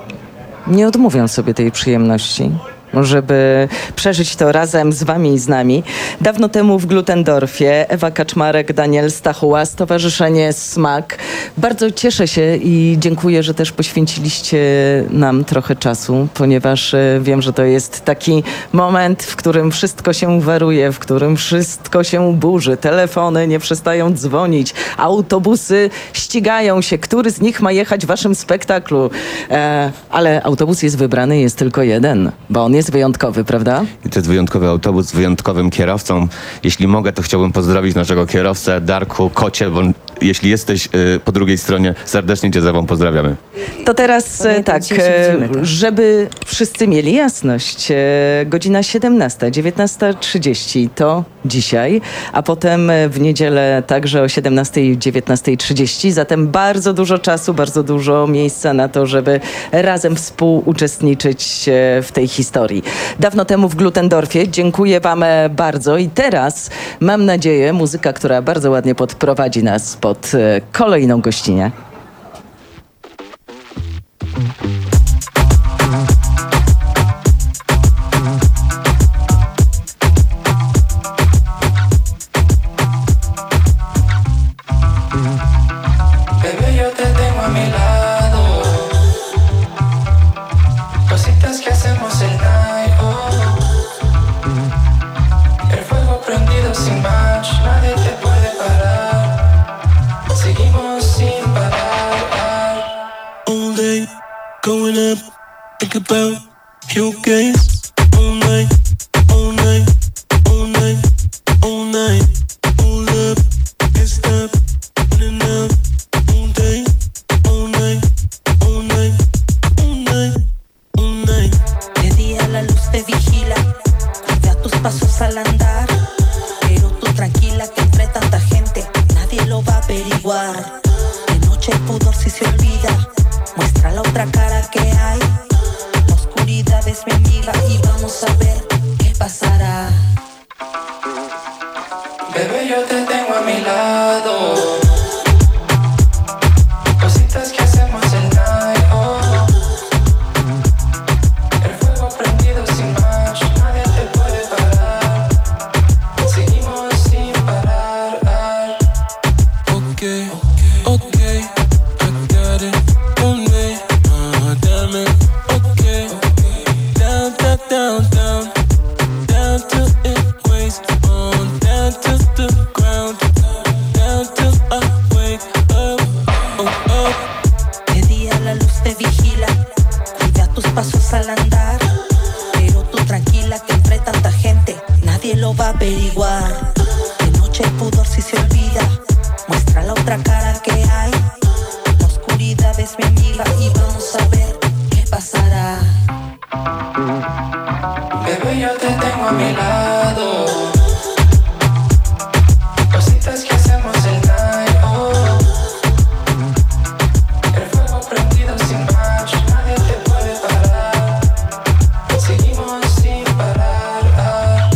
nie odmówią sobie tej przyjemności, żeby przeżyć to razem z wami i z nami. Dawno temu w Glutendorfie Ewa Kaczmarek, Daniel Stachuła, Stowarzyszenie Smak. Bardzo cieszę się i dziękuję, że też poświęciliście nam trochę czasu, ponieważ wiem, że to jest taki moment, w którym wszystko się waruje, w którym wszystko się burzy. Telefony nie przestają dzwonić, autobusy ścigają się, który z nich ma jechać w waszym spektaklu. E, ale autobus jest wybrany, jest tylko jeden, bo on jest jest wyjątkowy, prawda? I to jest wyjątkowy autobus z wyjątkowym kierowcą. Jeśli mogę, to chciałbym pozdrowić naszego kierowcę, Darku Kocie, bo jeśli jesteś y, po drugiej stronie, serdecznie cię za wam pozdrawiamy. To teraz e, tak, e, żeby wszyscy mieli jasność, e, godzina siedemnasta, dziewiętnasta trzydzieści to dzisiaj, a potem w niedzielę także o siedemnasta, dziewiętnasta trzydzieści, zatem bardzo dużo czasu, bardzo dużo miejsca na to, żeby razem współuczestniczyć w tej historii. Dawno temu w Glutendorfie. Dziękuję wam bardzo i teraz mam nadzieję, muzyka, która bardzo ładnie podprowadzi nas pod kolejną gościnę. About your gaze all night, all night, all night, all night. Hold up, can't stop, running up all day, all night, all night, all night, all night. De día la luz te vigila, cuida tus pasos al andar, pero tú tranquila que entre tanta gente nadie lo va a averiguar. De noche el pudor si se olvida, muestra la otra cara que hay. Es mi amiga y vamos a ver qué pasará. Bebé, yo te tengo a mi lado. Cositas que hacemos el night, oh. El fuego prendido sin match, nadie te puede parar. Seguimos sin parar. Okay, okay, I got it on me. Uh-huh. pasos al andar, pero tú tranquila que entre tanta gente nadie lo va a averiguar. De noche el pudor si se olvida, muestra la otra cara que hay. La oscuridad es mi amiga y vamos a ver qué pasará. Bebé, yo te tengo a mi lado. Cositas que hacemos el night, oh. El fuego prendido sin match, nadie te puede parar. Seguimos sin parar, ah.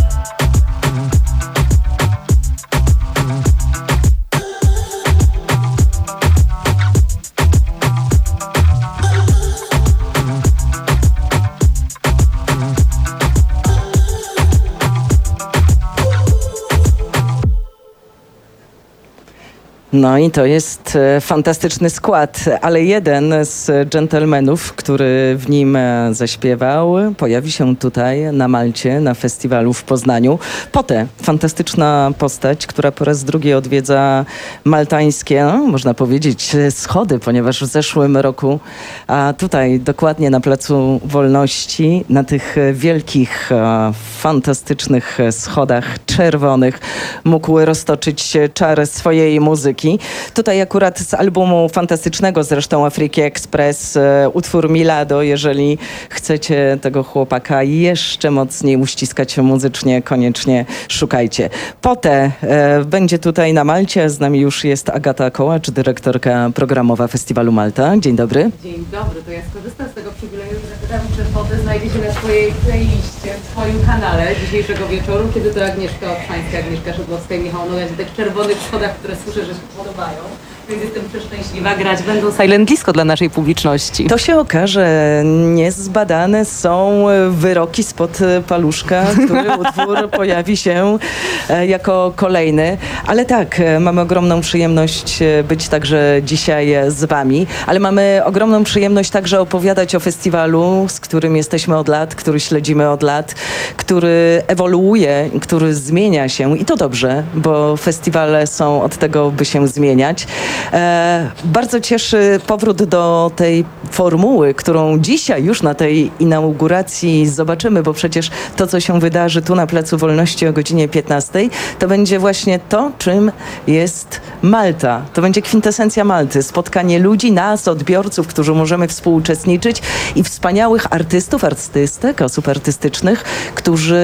No i to jest e, fantastyczny skład, ale jeden z dżentelmenów, który w nim e, zaśpiewał, pojawi się tutaj na Malcie, na festiwalu w Poznaniu. Pote, fantastyczna postać, która po raz drugi odwiedza maltańskie, no, można powiedzieć, schody, ponieważ w zeszłym roku, a tutaj dokładnie na Placu Wolności, na tych wielkich, e, fantastycznych schodach czerwonych mógł roztoczyć czar swojej muzyki. Tutaj akurat z albumu fantastycznego zresztą Afriki Express e, utwór Milado. Jeżeli chcecie tego chłopaka jeszcze mocniej uściskać muzycznie, koniecznie szukajcie. Pote e, będzie tutaj na Malcie. Z nami już jest Agata Kołacz, dyrektorka programowa Festiwalu Malta. Dzień dobry. Dzień dobry, to ja skorzystam z tego przywileju, że zapytam, czy Pote znajdzie się na swojej playliście, w swoim kanale dzisiejszego wieczoru, kiedy to Agnieszka Obszańska, Agnieszka Szydłowska i Michał Noga w tych czerwonych schodach, które słyszę, że się podobają. Więc jestem przeszczęśliwa. Grać będą silent disco dla naszej publiczności. To się okaże. Niezbadane są wyroki spod paluszka, który utwór pojawi się jako kolejny. Ale tak, mamy ogromną przyjemność być także dzisiaj z wami, ale mamy ogromną przyjemność także opowiadać o festiwalu, z którym jesteśmy od lat, który śledzimy od lat, który ewoluuje, który zmienia się i to dobrze, bo festiwale są od tego, by się zmieniać. E, bardzo cieszy powrót do tej formuły, którą dzisiaj już na tej inauguracji zobaczymy, bo przecież to, co się wydarzy tu na Placu Wolności o godzinie piętnastej, to będzie właśnie to, czym jest Malta. To będzie kwintesencja Malty. Spotkanie ludzi, nas, odbiorców, którzy możemy współuczestniczyć i wspaniałych artystów, artystek, osób artystycznych, którzy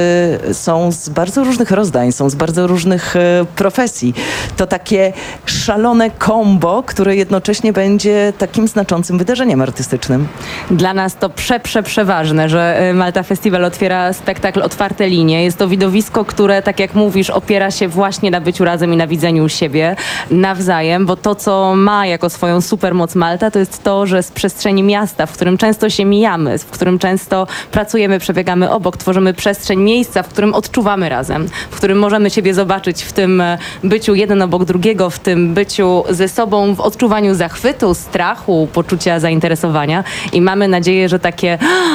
są z bardzo różnych rozdań, są z bardzo różnych e, profesji. To takie szalone kombo, które jednocześnie będzie takim znaczącym wydarzeniem artystycznym. Dla nas to prze, prze, przeważne, że Malta Festival otwiera spektakl Otwarte Linie. Jest to widowisko, które, tak jak mówisz, opiera się właśnie na byciu razem i na widzeniu siebie nawzajem, bo to, co ma jako swoją supermoc Malta, to jest to, że z przestrzeni miasta, w którym często się mijamy, w którym często pracujemy, przebiegamy obok, tworzymy przestrzeń miejsca, w którym odczuwamy razem, w którym możemy siebie zobaczyć w tym byciu jeden obok drugiego, w tym byciu ze sobą, w odczuwaniu zachwytu, strachu, poczucia zainteresowania i mamy nadzieję, że takie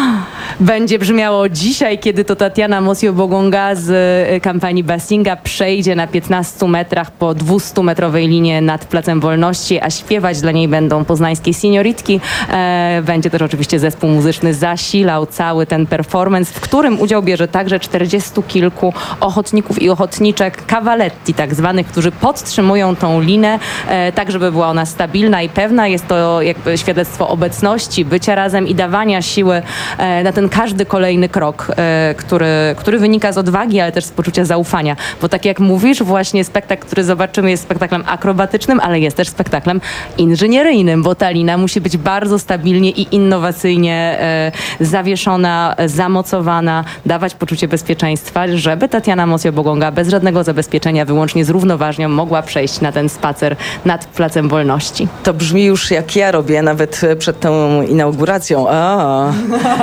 będzie brzmiało dzisiaj, kiedy to Tatiana Mosio-Bogonga z kampanii Basinga przejdzie na piętnastu metrach po dwustumetrowej linie nad Placem Wolności, a śpiewać dla niej będą poznańskie senioritki. E, będzie też oczywiście zespół muzyczny zasilał cały ten performance, w którym udział bierze także czterdziestu kilku ochotników i ochotniczek cavaletti tak zwanych, którzy podtrzymują tą linę e, tak, żeby była ona stabilna i pewna. Jest to jakby świadectwo obecności, bycia razem i dawania siły e, na ten każdy kolejny krok, e, który, który wynika z odwagi, ale też z poczucia zaufania. Bo tak jak mówisz, właśnie spektakl, który zobaczymy, jest spektaklem akrobatycznym, ale jest też spektaklem inżynieryjnym, bo ta lina musi być bardzo stabilnie i innowacyjnie e, zawieszona, zamocowana, dawać poczucie bezpieczeństwa, żeby Tatiana Mosio-Bogonga bez żadnego zabezpieczenia, wyłącznie z równoważnią mogła przejść na ten spacer nad Placem Wolności. To brzmi już jak ja robię, nawet przed tą inauguracją. A, naprawdę.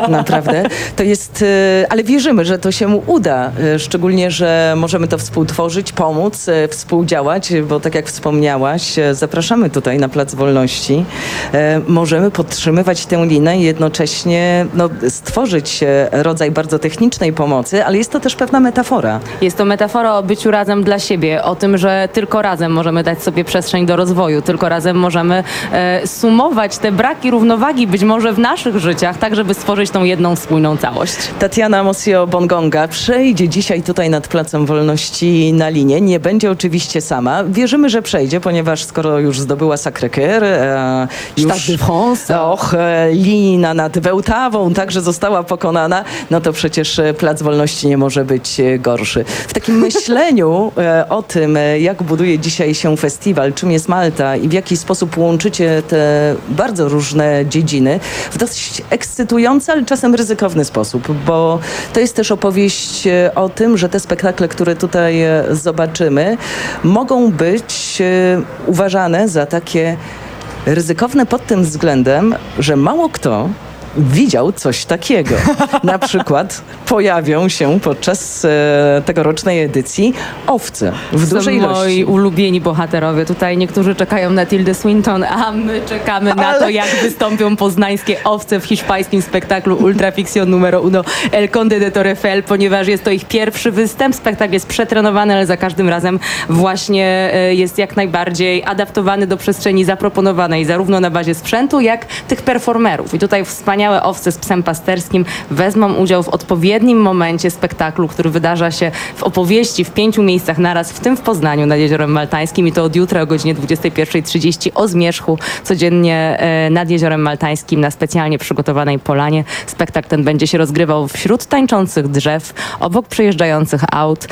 naprawdę. To jest, e, ale wierzymy, że to się mu uda. E, Szczególnie, że możemy to współtworzyć, pomóc, e, współdziałać, bo tak jak wspomniałaś, e, zapraszamy tutaj na Plac Wolności. E, Możemy podtrzymywać tę linę i jednocześnie no, stworzyć e, rodzaj bardzo technicznej pomocy, ale jest to też pewna metafora. Jest to metafora o byciu razem dla siebie, o tym, że tylko razem możemy dać sobie przestrzeń do rozwoju, tylko razem możemy e, sumować te braki równowagi być może w naszych życiach, tak żeby stworzyć tą jedną spójną całość. Tatiana Mosio-Bongonga przejdzie dzisiaj tutaj nad Placem Wolności na linię. Nie będzie oczywiście sama. Wierzymy, że przejdzie, ponieważ skoro już zdobyła Sacré-Cœur, e, już och, e, lina nad Wełtawą także została pokonana, no to przecież e, Plac Wolności nie może być e, gorszy. W takim myśleniu e, o tym, e, jak buduje dzisiaj się festiwal, czym jest Malta i w jaki sposób łączycie te bardzo różne dziedziny w dosyć ekscytujący, ale czasem ryzykowny sposób, bo to jest też opowieść e, o tym, że te spektakle, które tutaj e, zobaczymy, mogą być e, uważane za takie ryzykowne pod tym względem, że mało kto widział coś takiego. Na przykład pojawią się podczas e, tegorocznej edycji owce w Są dużej ilości. moi ulubieni bohaterowie. Tutaj niektórzy czekają na Tildę Swinton, a my czekamy na Ale- to, jak wystąpią poznańskie owce w hiszpańskim spektaklu Ultraficción numero uno El Conde de Torrefell, ponieważ jest to ich pierwszy występ. Spektakl jest przetrenowany, ale za każdym razem właśnie e, jest jak najbardziej adaptowany do przestrzeni zaproponowanej, zarówno na bazie sprzętu, jak tych performerów. I tutaj wspaniałe owce z psem pasterskim wezmą udział w odpowiednim momencie spektaklu, który wydarza się w opowieści w pięciu miejscach naraz, w tym w Poznaniu nad Jeziorem Maltańskim, i to od jutra o godzinie dwudziestej pierwszej trzydzieści o zmierzchu codziennie e, nad Jeziorem Maltańskim na specjalnie przygotowanej polanie. Spektakl ten będzie się rozgrywał wśród tańczących drzew, obok przejeżdżających aut,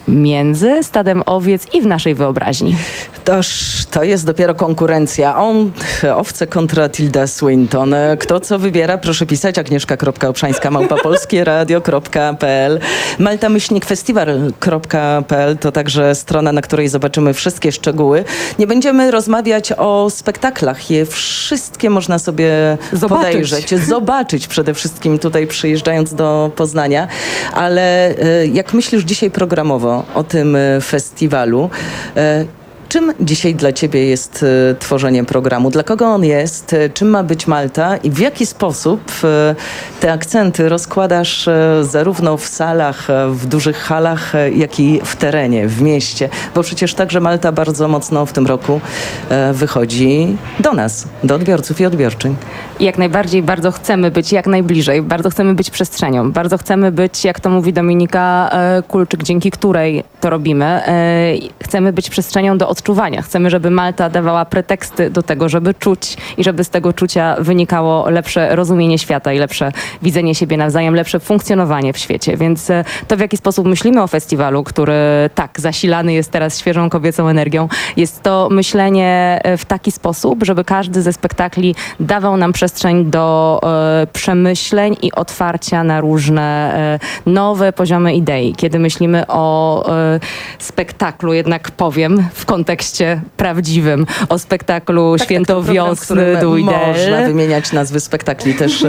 między stadem owiec i w naszej wyobraźni. Toż to jest dopiero konkurencja. On, owce kontra Tilda Swinton. Kto co wybiera, proszę pisać. Agnieszka kropka obszańska małpa polskie radio kropka p l. malta myślnik festiwal kropka p l to także strona, na której zobaczymy wszystkie szczegóły. Nie będziemy rozmawiać o spektaklach. Je wszystkie można sobie Zobaczyć. podejrzeć, zobaczyć przede wszystkim tutaj przyjeżdżając do Poznania. Ale e, jak myślisz dzisiaj programowo o tym e, festiwalu, e, czym dzisiaj dla ciebie jest e, tworzenie programu? Dla kogo on jest? E, czym ma być Malta? I w jaki sposób e, te akcenty rozkładasz e, zarówno w salach, e, w dużych halach, e, jak i w terenie, w mieście? Bo przecież także Malta bardzo mocno w tym roku e, wychodzi do nas, do odbiorców i odbiorczyń. Jak najbardziej bardzo chcemy być jak najbliżej, bardzo chcemy być przestrzenią, bardzo chcemy być, jak to mówi Dominika e, Kulczyk, dzięki której to robimy, e, chcemy być przestrzenią do odczuwania. Chcemy, żeby Malta dawała preteksty do tego, żeby czuć i żeby z tego czucia wynikało lepsze rozumienie świata i lepsze widzenie siebie nawzajem, lepsze funkcjonowanie w świecie. Więc e, to, w jaki sposób myślimy o festiwalu, który tak zasilany jest teraz świeżą kobiecą energią, jest to myślenie e, w taki sposób, żeby każdy ze spektakli dawał nam przestrzeń do e, przemyśleń i otwarcia na różne e, nowe poziomy idei. Kiedy myślimy o e, spektaklu, jednak powiem w kontekście prawdziwym, o spektaklu Tak, Święto tak, to program, w Wiosny którym Duidel. można wymieniać nazwy spektakli też.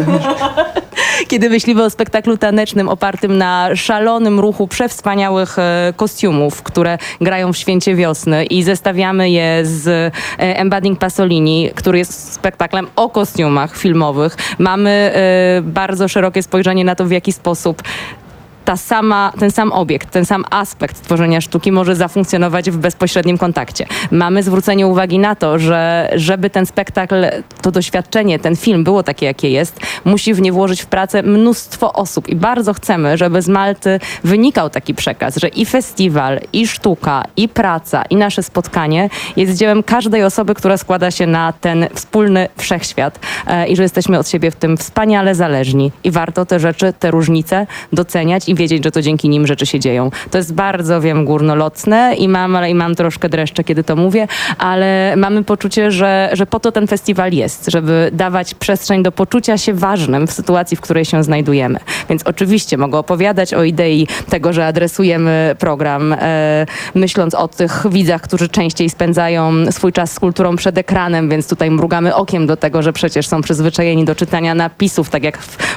Kiedy myślimy o spektaklu tanecznym opartym na szalonym ruchu przewspaniałych e, kostiumów, które grają w Święcie Wiosny, i zestawiamy je z e, Embadding Pasolini, który jest spektaklem o kostiumach filmowych, mamy e, bardzo szerokie spojrzenie na to, w jaki sposób ta sama, ten sam obiekt, ten sam aspekt tworzenia sztuki może zafunkcjonować w bezpośrednim kontakcie. Mamy zwrócenie uwagi na to, że żeby ten spektakl, to doświadczenie, ten film było takie, jakie jest, musi w nie włożyć w pracę mnóstwo osób i bardzo chcemy, żeby z Malty wynikał taki przekaz, że i festiwal, i sztuka, i praca, i nasze spotkanie jest dziełem każdej osoby, która składa się na ten wspólny wszechświat e, i że jesteśmy od siebie w tym wspaniale zależni i warto te rzeczy, te różnice doceniać i wiedzieć, że to dzięki nim rzeczy się dzieją. To jest bardzo, wiem, górnolotne i mam, ale i mam troszkę dreszcze, kiedy to mówię, ale mamy poczucie, że, że po to ten festiwal jest, żeby dawać przestrzeń do poczucia się ważnym w sytuacji, w której się znajdujemy. Więc oczywiście mogę opowiadać o idei tego, że adresujemy program, e, myśląc o tych widzach, którzy częściej spędzają swój czas z kulturą przed ekranem, więc tutaj mrugamy okiem do tego, że przecież są przyzwyczajeni do czytania napisów, tak jak w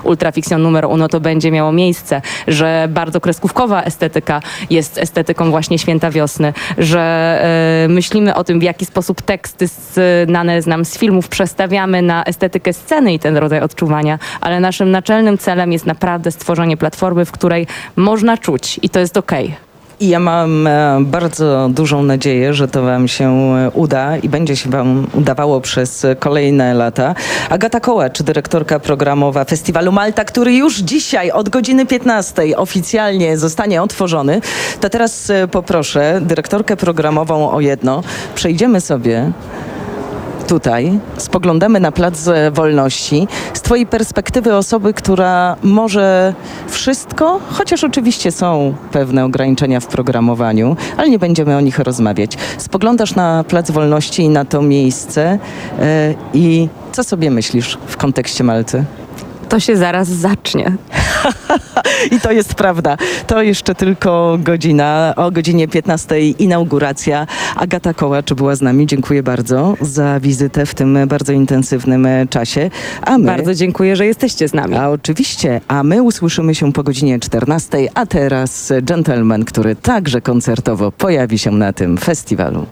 Ultrafiction numer uno to będzie miało miejsce, że bardzo kreskówkowa estetyka jest estetyką właśnie Święta Wiosny, że e, myślimy o tym, w jaki sposób teksty znane nam z filmów przestawiamy na estetykę sceny i ten rodzaj odczuwania, ale naszym naczelnym celem jest naprawdę stworzenie platformy, w której można czuć i to jest okej. I ja mam e, bardzo dużą nadzieję, że to wam się e, uda i będzie się wam udawało przez e, kolejne lata. Agata Kołacz, dyrektorka programowa Festiwalu Malta, który już dzisiaj od godziny piętnastej oficjalnie zostanie otworzony. To teraz e, poproszę dyrektorkę programową o jedno. Przejdziemy sobie tutaj, spoglądamy na Plac Wolności. Z twojej perspektywy osoby, która może wszystko, chociaż oczywiście są pewne ograniczenia w programowaniu, ale nie będziemy o nich rozmawiać. Spoglądasz na Plac Wolności i na to miejsce yy, i co sobie myślisz w kontekście Malty? To się zaraz zacznie. I to jest prawda. To jeszcze tylko godzina. O godzinie piętnastej inauguracja. Agata Kołacz była z nami. Dziękuję bardzo za wizytę w tym bardzo intensywnym czasie. A my... Bardzo dziękuję, że jesteście z nami. A oczywiście. A my usłyszymy się po godzinie czternastej. A teraz Gentleman, który także koncertowo pojawi się na tym festiwalu.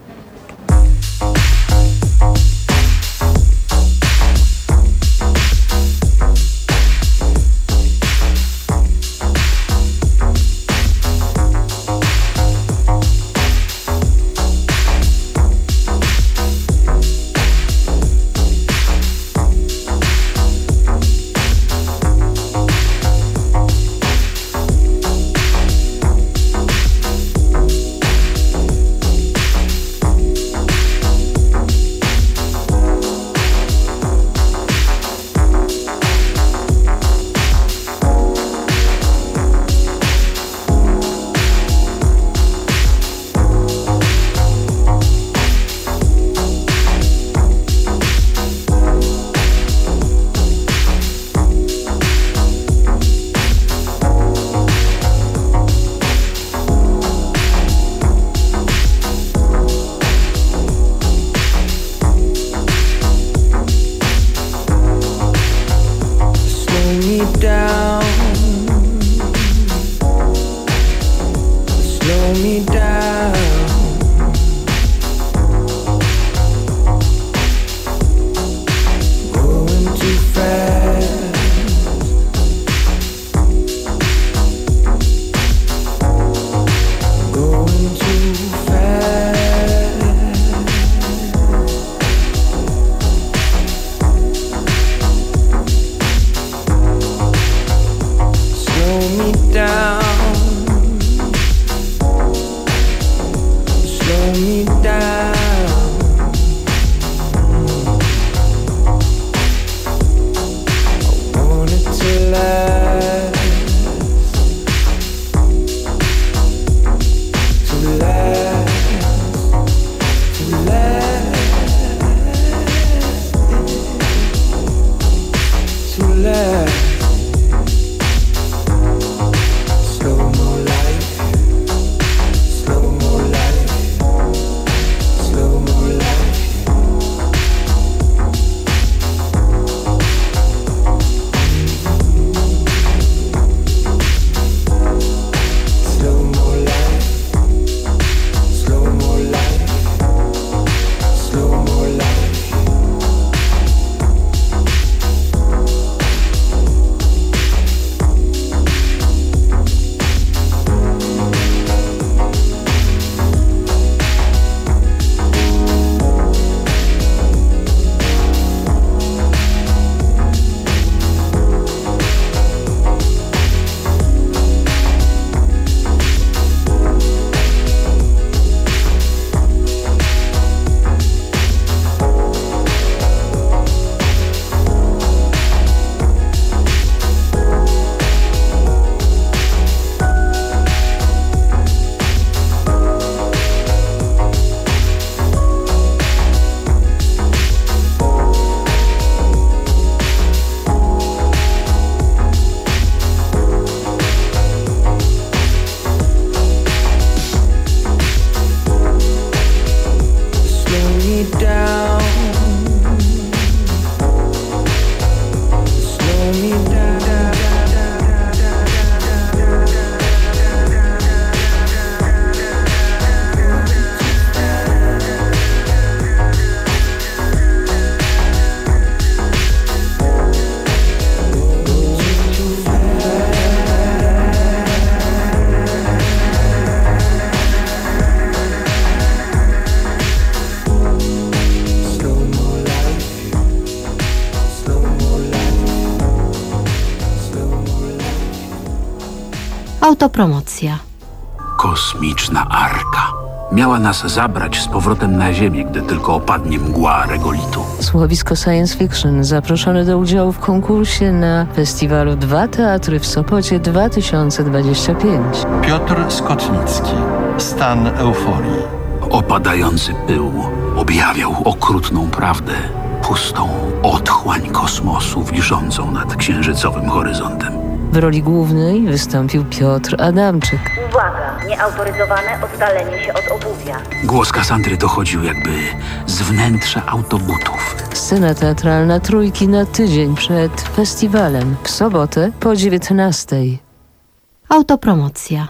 Autopromocja. Kosmiczna arka. Miała nas zabrać z powrotem na Ziemię, gdy tylko opadnie mgła regolitu. Słuchowisko science fiction zaproszone do udziału w konkursie na festiwalu Dwa Teatry w Sopocie dwa tysiące dwadzieścia pięć. Piotr Skotnicki. Stan euforii. Opadający pył objawiał okrutną prawdę. Pustą otchłań kosmosu wiszącą nad księżycowym horyzontem. W roli głównej wystąpił Piotr Adamczyk. Uwaga, nieautoryzowane oddalenie się od obuwia. Głos Kasandry dochodził jakby z wnętrza autobutów. Scena teatralna Trójki na tydzień przed festiwalem. W sobotę po dziewiętnastej. Autopromocja.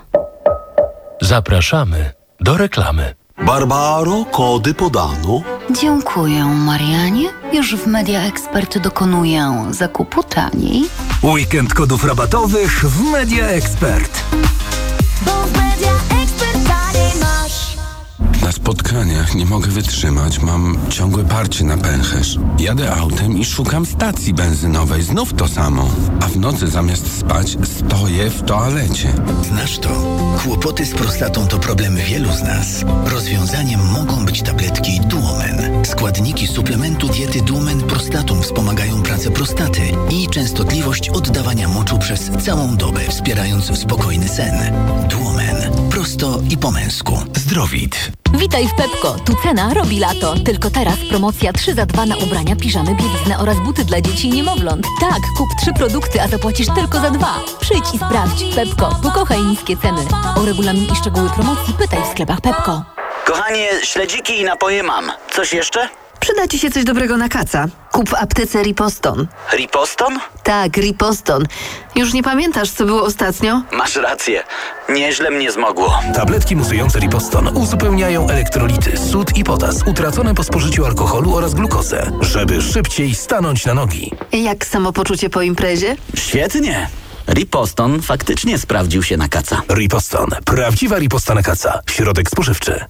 Zapraszamy do reklamy. Barbaro, kody podano. Dziękuję, Marianie. Już w Media Expert dokonuję zakupu taniej. Weekend kodów rabatowych w Media Expert. Bo w Media Expert taniej masz. Na spotkaniach nie mogę wytrzymać, mam ciągłe parcie na pęcherz. Jadę autem i szukam stacji benzynowej, znów to samo. A w nocy zamiast spać stoję w toalecie. Znasz to? Kłopoty z prostatą to problem wielu z nas. Rozwiązaniem mogą być tabletki Duomen. Składniki suplementu diety Duomen Prostatum wspomagają pracę prostaty i częstotliwość oddawania moczu przez całą dobę, wspierając spokojny sen. Duomen. Prosto i po męsku. Zdrowit. Witaj w Pepko. Tu cena robi lato. Tylko teraz promocja trzy za dwa na ubrania, piżamy, bieliznę oraz buty dla dzieci i niemowląt. Tak, kup trzy produkty, a zapłacisz tylko za dwa. Przyjdź i sprawdź. Pepko. Pokochaj niskie ceny. O regulamin i szczegóły promocji pytaj w sklepach Pepko. Kochanie, śledziki i napoje mam. Coś jeszcze? Przyda ci się coś dobrego na kaca. Kup w aptece Riposton. Riposton? Tak, Riposton. Już nie pamiętasz, co było ostatnio? Masz rację. Nieźle mnie zmogło. Tabletki musujące Riposton uzupełniają elektrolity, sód i potas utracone po spożyciu alkoholu oraz glukozę, żeby szybciej stanąć na nogi. Jak samopoczucie po imprezie? Świetnie. Riposton faktycznie sprawdził się na kaca. Riposton. Prawdziwa riposta na kaca. Środek spożywczy.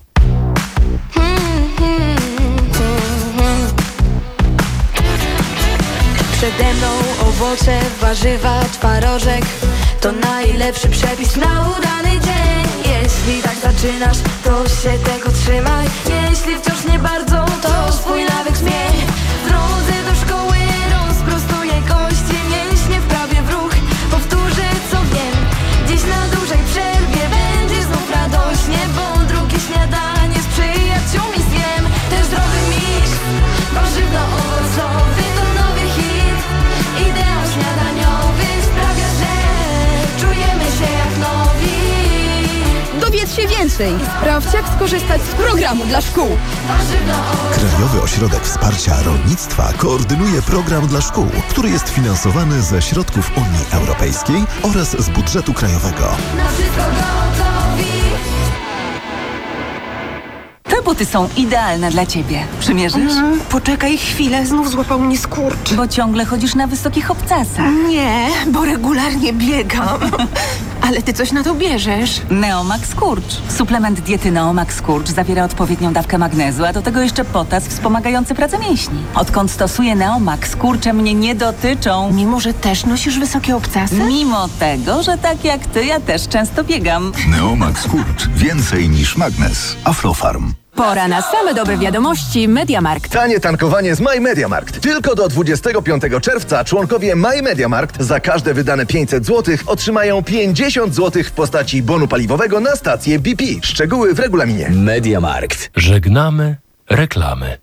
Przede mną owoce, warzywa, twarożek. To najlepszy przepis na udany dzień. Jeśli tak zaczynasz, to się tego trzymaj. Jeśli wciąż nie bardzo, to swój nawyk zmień. W drodze do szkoły rozprostuję kości, mięśnie wprawię w ruch. Powtórzę co wiem. Dziś na dużej przerwie będzie znów radośnie, bo drugie śniadanie z przyjaciółmi zjem. Ten zdrowy miks, warzywno-owocowy to nowy hit. Ideał śniadaniowy sprawia, że czujemy się jak nowi. Dowiedz się więcej i sprawdź, jak skorzystać z programu dla szkół. Krajowy Ośrodek Wsparcia Rolnictwa koordynuje program dla szkół, który jest finansowany ze środków Unii Europejskiej oraz z budżetu krajowego. Na wszystko gotowi. Te buty są idealne dla ciebie. Przymierzysz? Mhm. Poczekaj chwilę, znów złapał mnie skurcz. Bo ciągle chodzisz na wysokich obcasach. Nie, bo regularnie biegam. Ale ty coś na to bierzesz. Neomax Skurcz. Suplement diety Neomax Skurcz zawiera odpowiednią dawkę magnezu, a do tego jeszcze potas wspomagający pracę mięśni. Odkąd stosuję Neomax, skurcze mnie nie dotyczą. Mimo, że też nosisz wysokie obcasy? Mimo tego, że tak jak ty, ja też często biegam. Neomax Skurcz. Więcej niż magnes. Aflofarm. Pora na same dobre wiadomości MediaMarkt. Tanie tankowanie z My MediaMarkt. Tylko do dwudziestego piątego czerwca członkowie My MediaMarkt za każde wydane pięćset złotych otrzymają pięćdziesiąt złotych w postaci bonu paliwowego na stację B P. Szczegóły w regulaminie. MediaMarkt. Żegnamy reklamy.